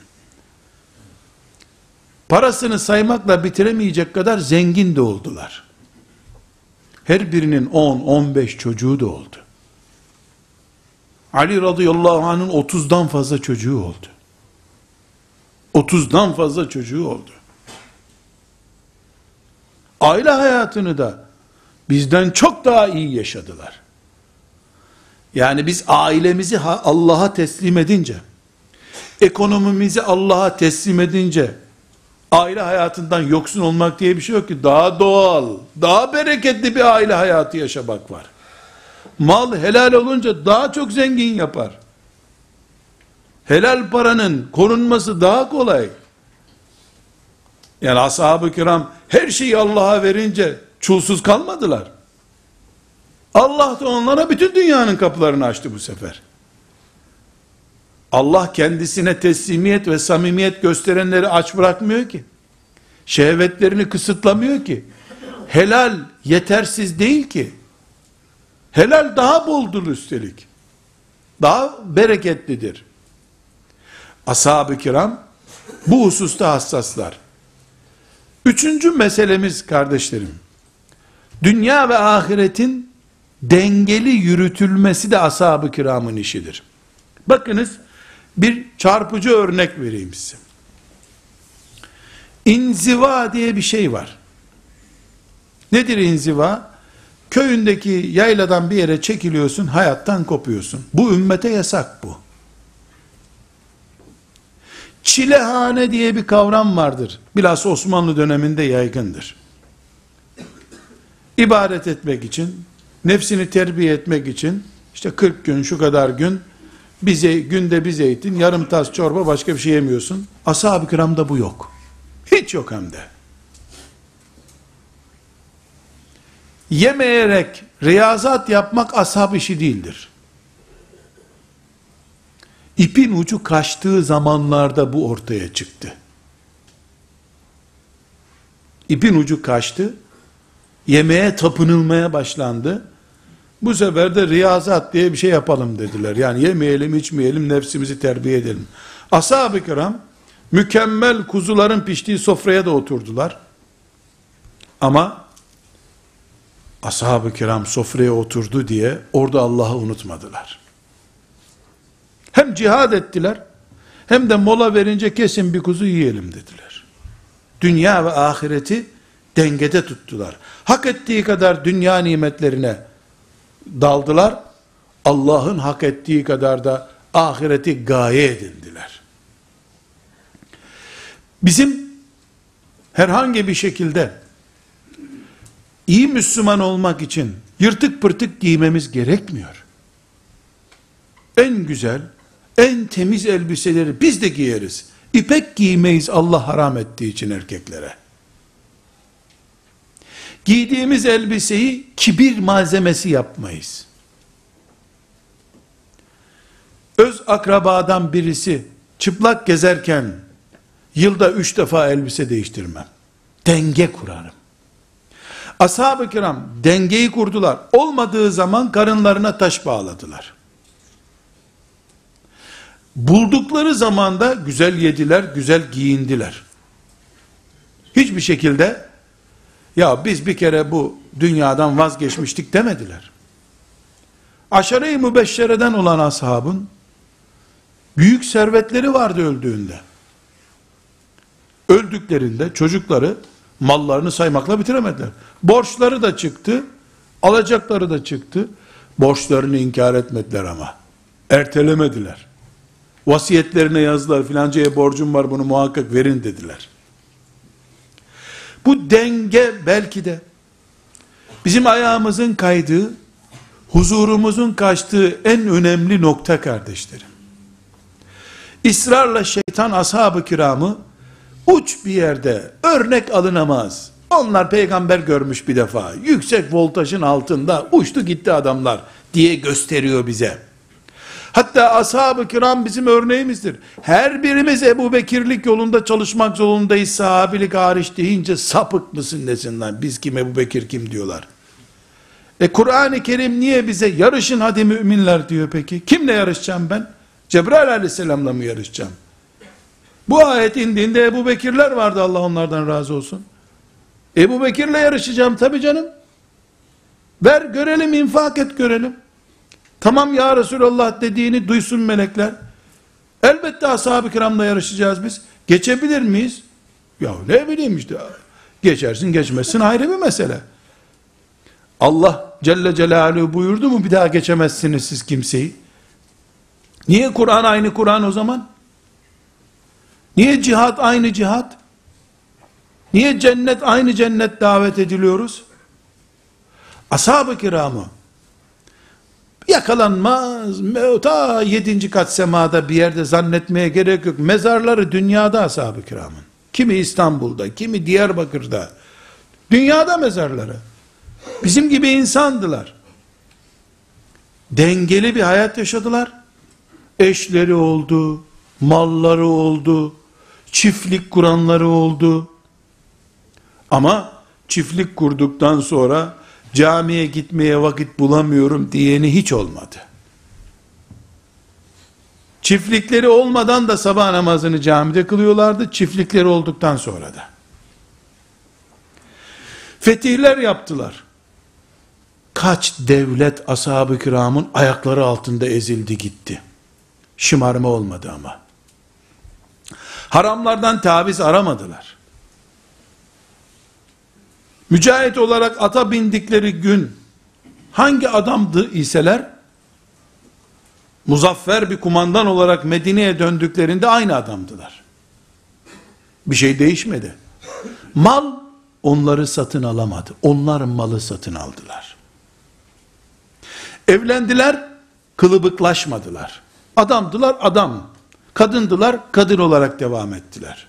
Parasını saymakla bitiremeyecek kadar zengin de oldular. Her birinin 10-15 çocuğu da oldu. Ali radıyallahu anh'ın 30'dan fazla çocuğu oldu. 30'dan fazla çocuğu oldu. Aile hayatını da bizden çok daha iyi yaşadılar. Yani biz ailemizi Allah'a teslim edince, ekonomimizi Allah'a teslim edince, aile hayatından yoksun olmak diye bir şey yok ki. Daha doğal, daha bereketli bir aile hayatı yaşamak var. Mal helal olunca daha çok zengin yapar. Helal paranın korunması daha kolay. Yani ashab-ı kiram her şeyi Allah'a verince çulsuz kalmadılar. Allah da onlara bütün dünyanın kapılarını açtı bu sefer. Allah kendisine teslimiyet ve samimiyet gösterenleri aç bırakmıyor ki. Şehvetlerini kısıtlamıyor ki. Helal yetersiz değil ki. Helal daha boldur üstelik. Daha bereketlidir. Ashab-ı kiram bu hususta hassaslar. Üçüncü meselemiz kardeşlerim, dünya ve ahiretin dengeli yürütülmesi de ashab-ı kiramın işidir. Bakınız, bir çarpıcı örnek vereyim size. İnziva diye bir şey var. Nedir inziva? Köyündeki yayladan bir yere çekiliyorsun, hayattan kopuyorsun. Bu ümmete yasak bu. Çilehane diye bir kavram vardır. Bilhassa Osmanlı döneminde yaygındır. İbadet etmek için, nefsini terbiye etmek için, işte 40 gün, şu kadar gün, günde bir zeytin, yarım tas çorba, başka bir şey yemiyorsun. Ashab-ı kiramda bu yok. Hiç yok hem de. Yemeyerek riyazat yapmak ashab işi değildir. İpin ucu kaçtığı zamanlarda bu ortaya çıktı. İpin ucu kaçtı, yemeğe tapınılmaya başlandı. Bu sefer de riyazat diye bir şey yapalım dediler. Yani yemeyelim, içmeyelim, nefsimizi terbiye edelim. Ashab-ı kiram mükemmel kuzuların piştiği sofraya da oturdular. Ama ashab-ı kiram sofraya oturdu diye orada Allah'ı unutmadılar. Hem cihad ettiler, hem de mola verince kesin bir kuzu yiyelim dediler. Dünya ve ahireti dengede tuttular. Hak ettiği kadar dünya nimetlerine daldılar. Allah'ın hak ettiği kadar da ahireti gaye edindiler. Bizim herhangi bir şekilde iyi Müslüman olmak için yırtık pırtık giymemiz gerekmiyor. En güzel, en temiz elbiseleri biz de giyeriz. İpek giymeyiz Allah haram ettiği için erkeklere. Giydiğimiz elbiseyi kibir malzemesi yapmayız. Öz akrabadan birisi çıplak gezerken yılda 3 defa elbise değiştirmem. Denge kurarım. Ashab-ı kiram dengeyi kurdular. Olmadığı zaman karınlarına taş bağladılar. Buldukları zamanda güzel yediler, güzel giyindiler. Hiçbir şekilde ya biz bir kere bu dünyadan vazgeçmiştik demediler. Aşere-i mübeşşereden olan ashabın büyük servetleri vardı öldüğünde. Öldüklerinde çocukları mallarını saymakla bitiremediler. Borçları da çıktı, alacakları da çıktı. Borçlarını inkar etmediler ama. Ertelemediler. Vasiyetlerine yazdılar, filancaya borcum var, bunu muhakkak verin dediler. Bu denge belki de bizim ayağımızın kaydığı, huzurumuzun kaçtığı en önemli nokta kardeşlerim. İsrarla şeytan ashab-ı kiramı uç bir yerde örnek alınamaz. Onlar peygamber görmüş bir defa. Yüksek voltajın altında uçtu gitti adamlar diye gösteriyor bize. Hatta ashab-ı kiram bizim örneğimizdir. Her birimiz Ebu Bekirlik yolunda çalışmak zorundayız, sahabilik hariç deyince sapık mısın desinler. Biz kim, Ebu Bekir kim diyorlar. Kur'an-ı Kerim niye bize yarışın hadi müminler diyor peki? Kimle yarışacağım ben? Cebrail aleyhisselamla mı yarışacağım? Bu ayet indiğinde Ebu Bekirler vardı, Allah onlardan razı olsun. Ebu Bekir'le yarışacağım tabi canım. Ver görelim, infak et görelim. Tamam ya Resulallah dediğini duysun melekler. Elbette ashab-ı kiramla yarışacağız biz. Geçebilir miyiz? Ya ne bileyim işte. Geçersin geçmezsin ayrı bir mesele. Allah Celle Celaluhu buyurdu mu bir daha geçemezsiniz siz kimseyi? Niye Kur'an aynı Kur'an o zaman? Niye cihat aynı cihat? Niye cennet aynı cennet davet ediliyoruz? Ashab-ı kiramı yakalanmaz, ta 7. kat semada bir yerde zannetmeye gerek yok. Mezarları dünyada ashab-ı kiramın. Kimi İstanbul'da, kimi Diyarbakır'da. Dünyada mezarları. Bizim gibi insandılar. Dengeli bir hayat yaşadılar. Eşleri oldu, malları oldu, çiftlik kuranları oldu. Ama çiftlik kurduktan sonra camiye gitmeye vakit bulamıyorum diyeni hiç olmadı. Çiftlikleri olmadan da sabah namazını camide kılıyorlardı, çiftlikleri olduktan sonra da. Fetihler yaptılar. Kaç devlet ashab-ı kiramın ayakları altında ezildi gitti. Şımarma olmadı ama. Haramlardan taviz aramadılar. Mücahit olarak ata bindikleri gün hangi adamdı iseler, muzaffer bir kumandan olarak Medine'ye döndüklerinde aynı adamdılar. Bir şey değişmedi. Mal onları satın alamadı. Onlar malı satın aldılar. Evlendiler, kılıbıklaşmadılar. Adamdılar, adam. Kadındılar, kadın olarak devam ettiler.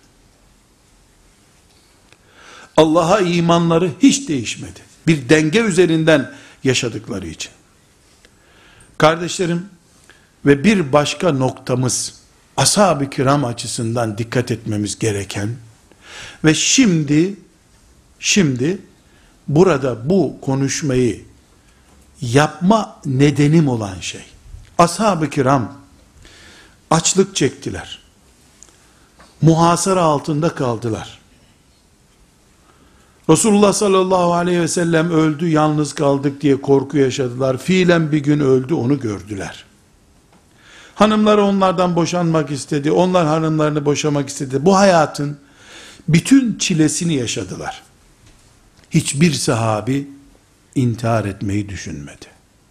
Allah'a imanları hiç değişmedi. Bir denge üzerinden yaşadıkları için. Kardeşlerim, ve bir başka noktamız, ashab-ı kiram açısından dikkat etmemiz gereken ve şimdi burada bu konuşmayı yapma nedenim olan şey, ashab-ı kiram açlık çektiler. Muhasara altında kaldılar. Resulullah sallallahu aleyhi ve sellem öldü, yalnız kaldık diye korku yaşadılar. Fiilen bir gün öldü, onu gördüler. Hanımları onlardan boşanmak istedi. Onlar hanımlarını boşamak istedi. Bu hayatın bütün çilesini yaşadılar. Hiçbir sahabi intihar etmeyi düşünmedi.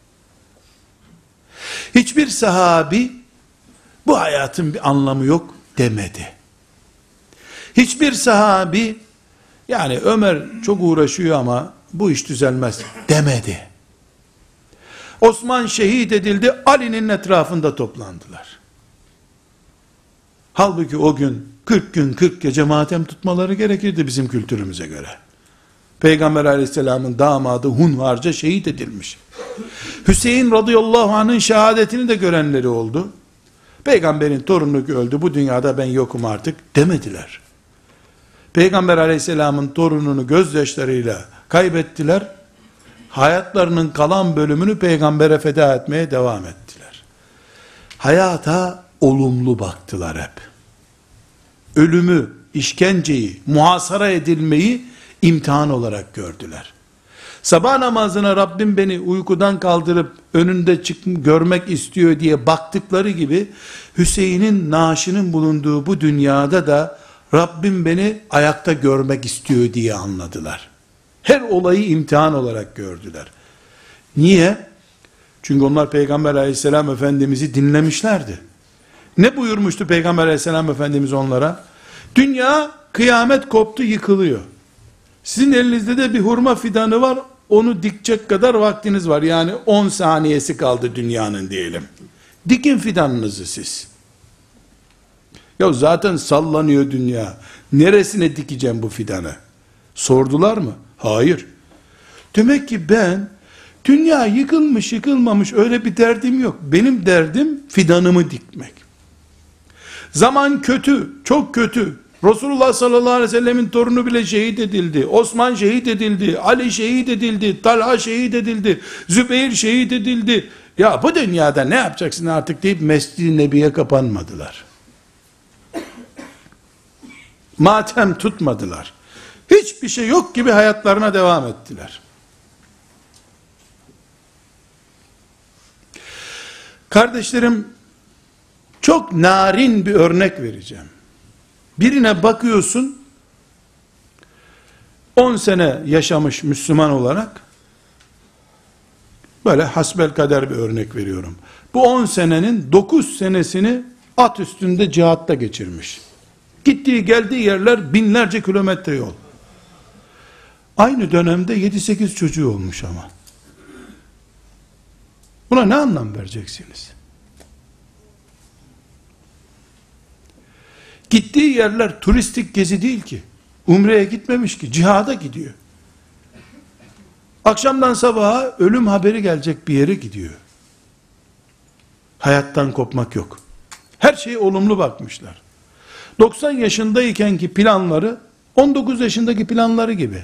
Hiçbir sahabi bu hayatın bir anlamı yok demedi. Hiçbir sahabi yani Ömer çok uğraşıyor ama bu iş düzelmez demedi. Osman şehit edildi, Ali'nin etrafında toplandılar. Halbuki o gün 40 gün 40 gece matem tutmaları gerekirdi bizim kültürümüze göre. Peygamber aleyhisselamın damadı hunharca şehit edilmiş. Hüseyin radıyallahu anh'ın şehadetini de görenleri oldu. Peygamberin torunu öldü, bu dünyada ben yokum artık demediler. Peygamber aleyhisselamın torununu gözyaşlarıyla kaybettiler. Hayatlarının kalan bölümünü peygambere feda etmeye devam ettiler. Hayata olumlu baktılar hep. Ölümü, işkenceyi, muhasara edilmeyi imtihan olarak gördüler. Sabah namazına Rabbim beni uykudan kaldırıp önünde görmek istiyor diye baktıkları gibi Hüseyin'in naaşının bulunduğu bu dünyada da Rabbim beni ayakta görmek istiyor diye anladılar. Her olayı imtihan olarak gördüler. Niye? Çünkü onlar Peygamber aleyhisselam Efendimiz'i dinlemişlerdi. Ne buyurmuştu Peygamber aleyhisselam Efendimiz onlara? Dünya kıyamet koptu, yıkılıyor. Sizin elinizde de bir hurma fidanı var, onu dikecek kadar vaktiniz var. Yani 10 saniyesi kaldı dünyanın diyelim. Dikin fidanınızı siz. Ya zaten sallanıyor dünya. Neresine dikeceğim bu fidanı? Sordular mı? Hayır. Demek ki ben dünya yıkılmış yıkılmamış öyle bir derdim yok. Benim derdim fidanımı dikmek. Zaman kötü, çok kötü. Resulullah sallallahu aleyhi ve sellemin torunu bile şehit edildi. Osman şehit edildi. Ali şehit edildi. Talha şehit edildi. Zübeyir şehit edildi. Ya bu dünyada ne yapacaksın artık deyip Mescid-i Nebi'ye kapanmadılar. Matem tutmadılar. Hiçbir şey yok gibi hayatlarına devam ettiler. Kardeşlerim, çok narin bir örnek vereceğim. Birine bakıyorsun, 10 sene yaşamış Müslüman olarak, böyle hasbelkader bir örnek veriyorum. Bu 10 senenin 9 senesini at üstünde cihatta geçirmiş. Gittiği geldiği yerler binlerce kilometre yol. Aynı dönemde 7-8 çocuğu olmuş ama. Buna ne anlam vereceksiniz? Gittiği yerler turistik gezi değil ki. Umre'ye gitmemiş ki, cihada gidiyor. Akşamdan sabaha ölüm haberi gelecek bir yere gidiyor. Hayattan kopmak yok. Her şeye olumlu bakmışlar. 90 yaşındaykenki planları 19 yaşındaki planları gibi.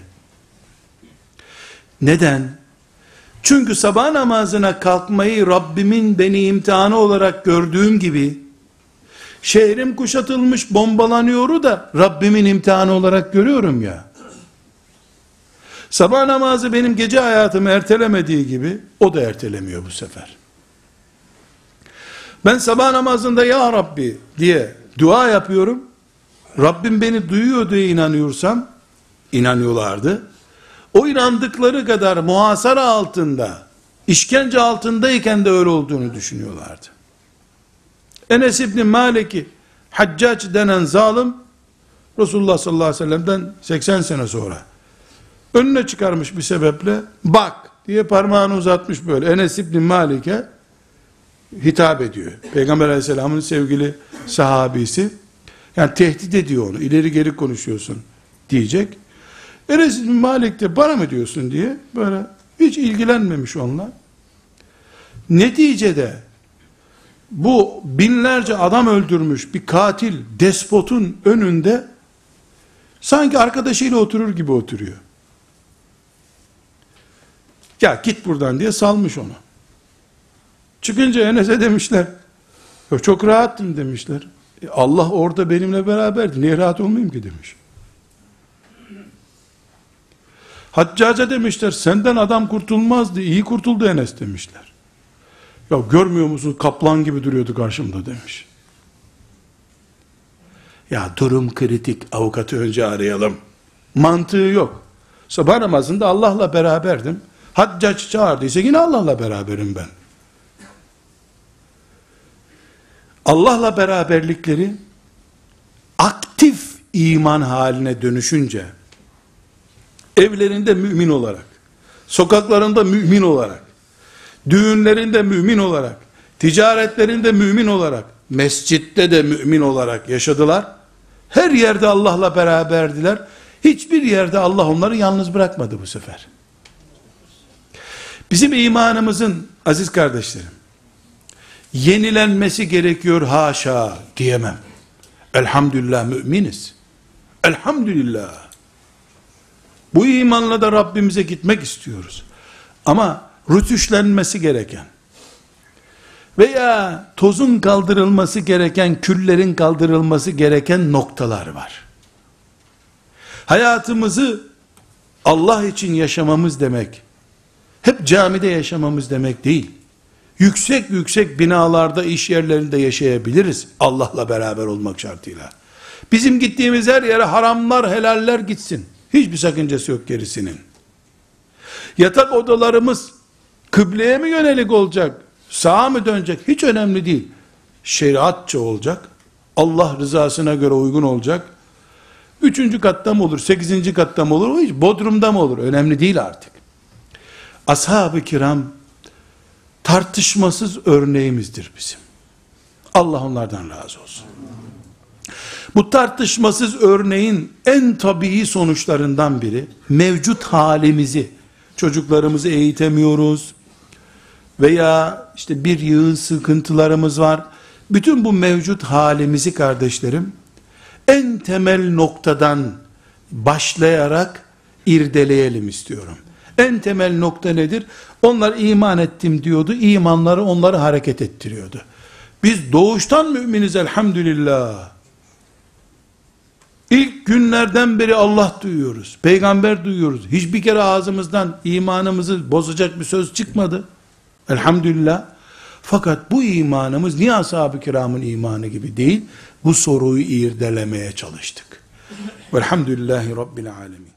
Neden? Çünkü sabah namazına kalkmayı Rabbimin beni imtihanı olarak gördüğüm gibi, şehrim kuşatılmış bombalanıyoru da Rabbimin imtihanı olarak görüyorum ya. Sabah namazı benim gece hayatımı ertelemediği gibi, o da ertelemiyor bu sefer. Ben sabah namazında ya Rabbi diye dua yapıyorum. Rabbim beni duyuyor diye inanıyorsam, inanıyorlardı. O inandıkları kadar muhasara altında, işkence altındayken de öyle olduğunu düşünüyorlardı. Enes İbni Malik'i Haccac denen zalim, Resulullah sallallahu aleyhi ve sellem'den 80 sene sonra önüne çıkarmış bir sebeple, bak diye parmağını uzatmış böyle. Enes İbni Malik'e hitap ediyor. Peygamber aleyhisselamın sevgili sahabisi, yani tehdit ediyor onu, ileri geri konuşuyorsun diyecek. Enes İbni Malik de bana mı diyorsun diye böyle hiç ilgilenmemiş onunla. Neticede bu binlerce adam öldürmüş bir katil despotun önünde sanki arkadaşıyla oturur gibi oturuyor. Ya git buradan diye salmış onu. Çıkınca Enes'e demişler, çok rahattım demişler. Allah orada benimle beraberdi, niye rahat olmayayım ki demiş. Haccaca demişler, senden adam kurtulmazdı, iyi kurtuldu Enes demişler. Ya görmüyor musun, kaplan gibi duruyordu karşımda demiş. Ya durum kritik, avukatı önce arayalım. Mantığı yok. Sabah namazında Allah'la beraberdim. Haccac çağırdıysa yine Allah'la beraberim ben. Allah'la beraberlikleri aktif iman haline dönüşünce, evlerinde mümin olarak, sokaklarında mümin olarak, düğünlerinde mümin olarak, ticaretlerinde mümin olarak, mescitte de mümin olarak yaşadılar. Her yerde Allah'la beraberdiler. Hiçbir yerde Allah onları yalnız bırakmadı bu sefer. Bizim imanımızın, aziz kardeşlerim, yenilenmesi gerekiyor haşa diyemem. Elhamdülillah müminiz. Elhamdülillah. Bu imanla da Rabbimize gitmek istiyoruz. Ama rütüşlenmesi gereken veya tozun kaldırılması gereken, küllerin kaldırılması gereken noktalar var. Hayatımızı Allah için yaşamamız demek, hep camide yaşamamız demek değil. Yüksek yüksek binalarda, iş yerlerinde yaşayabiliriz Allah'la beraber olmak şartıyla. Bizim gittiğimiz her yere haramlar, helaller gitsin. Hiçbir sakıncası yok gerisinin. Yatak odalarımız kıbleye mi yönelik olacak, sağa mı dönecek, hiç önemli değil. Şeriatça olacak, Allah rızasına göre uygun olacak. 3. katta mı olur, 8. katta mı olur, hiç bodrumda mı olur, önemli değil artık. Ashab-ı kiram tartışmasız örneğimizdir bizim. Allah onlardan razı olsun. Bu tartışmasız örneğin en tabii sonuçlarından biri, mevcut halimizi, çocuklarımızı eğitemiyoruz veya işte bir yığın sıkıntılarımız var. Bütün bu mevcut halimizi kardeşlerim, en temel noktadan başlayarak irdeleyelim istiyorum. En temel nokta nedir? Onlar iman ettim diyordu, imanları onları hareket ettiriyordu. Biz doğuştan müminiz elhamdülillah. İlk günlerden beri Allah duyuyoruz, peygamber duyuyoruz. Hiçbir kere ağzımızdan imanımızı bozacak bir söz çıkmadı. Elhamdülillah. Fakat bu imanımız niye ashab-ı kiramın imanı gibi değil? Bu soruyu irdelemeye çalıştık. Velhamdülillahi Rabbil alemin.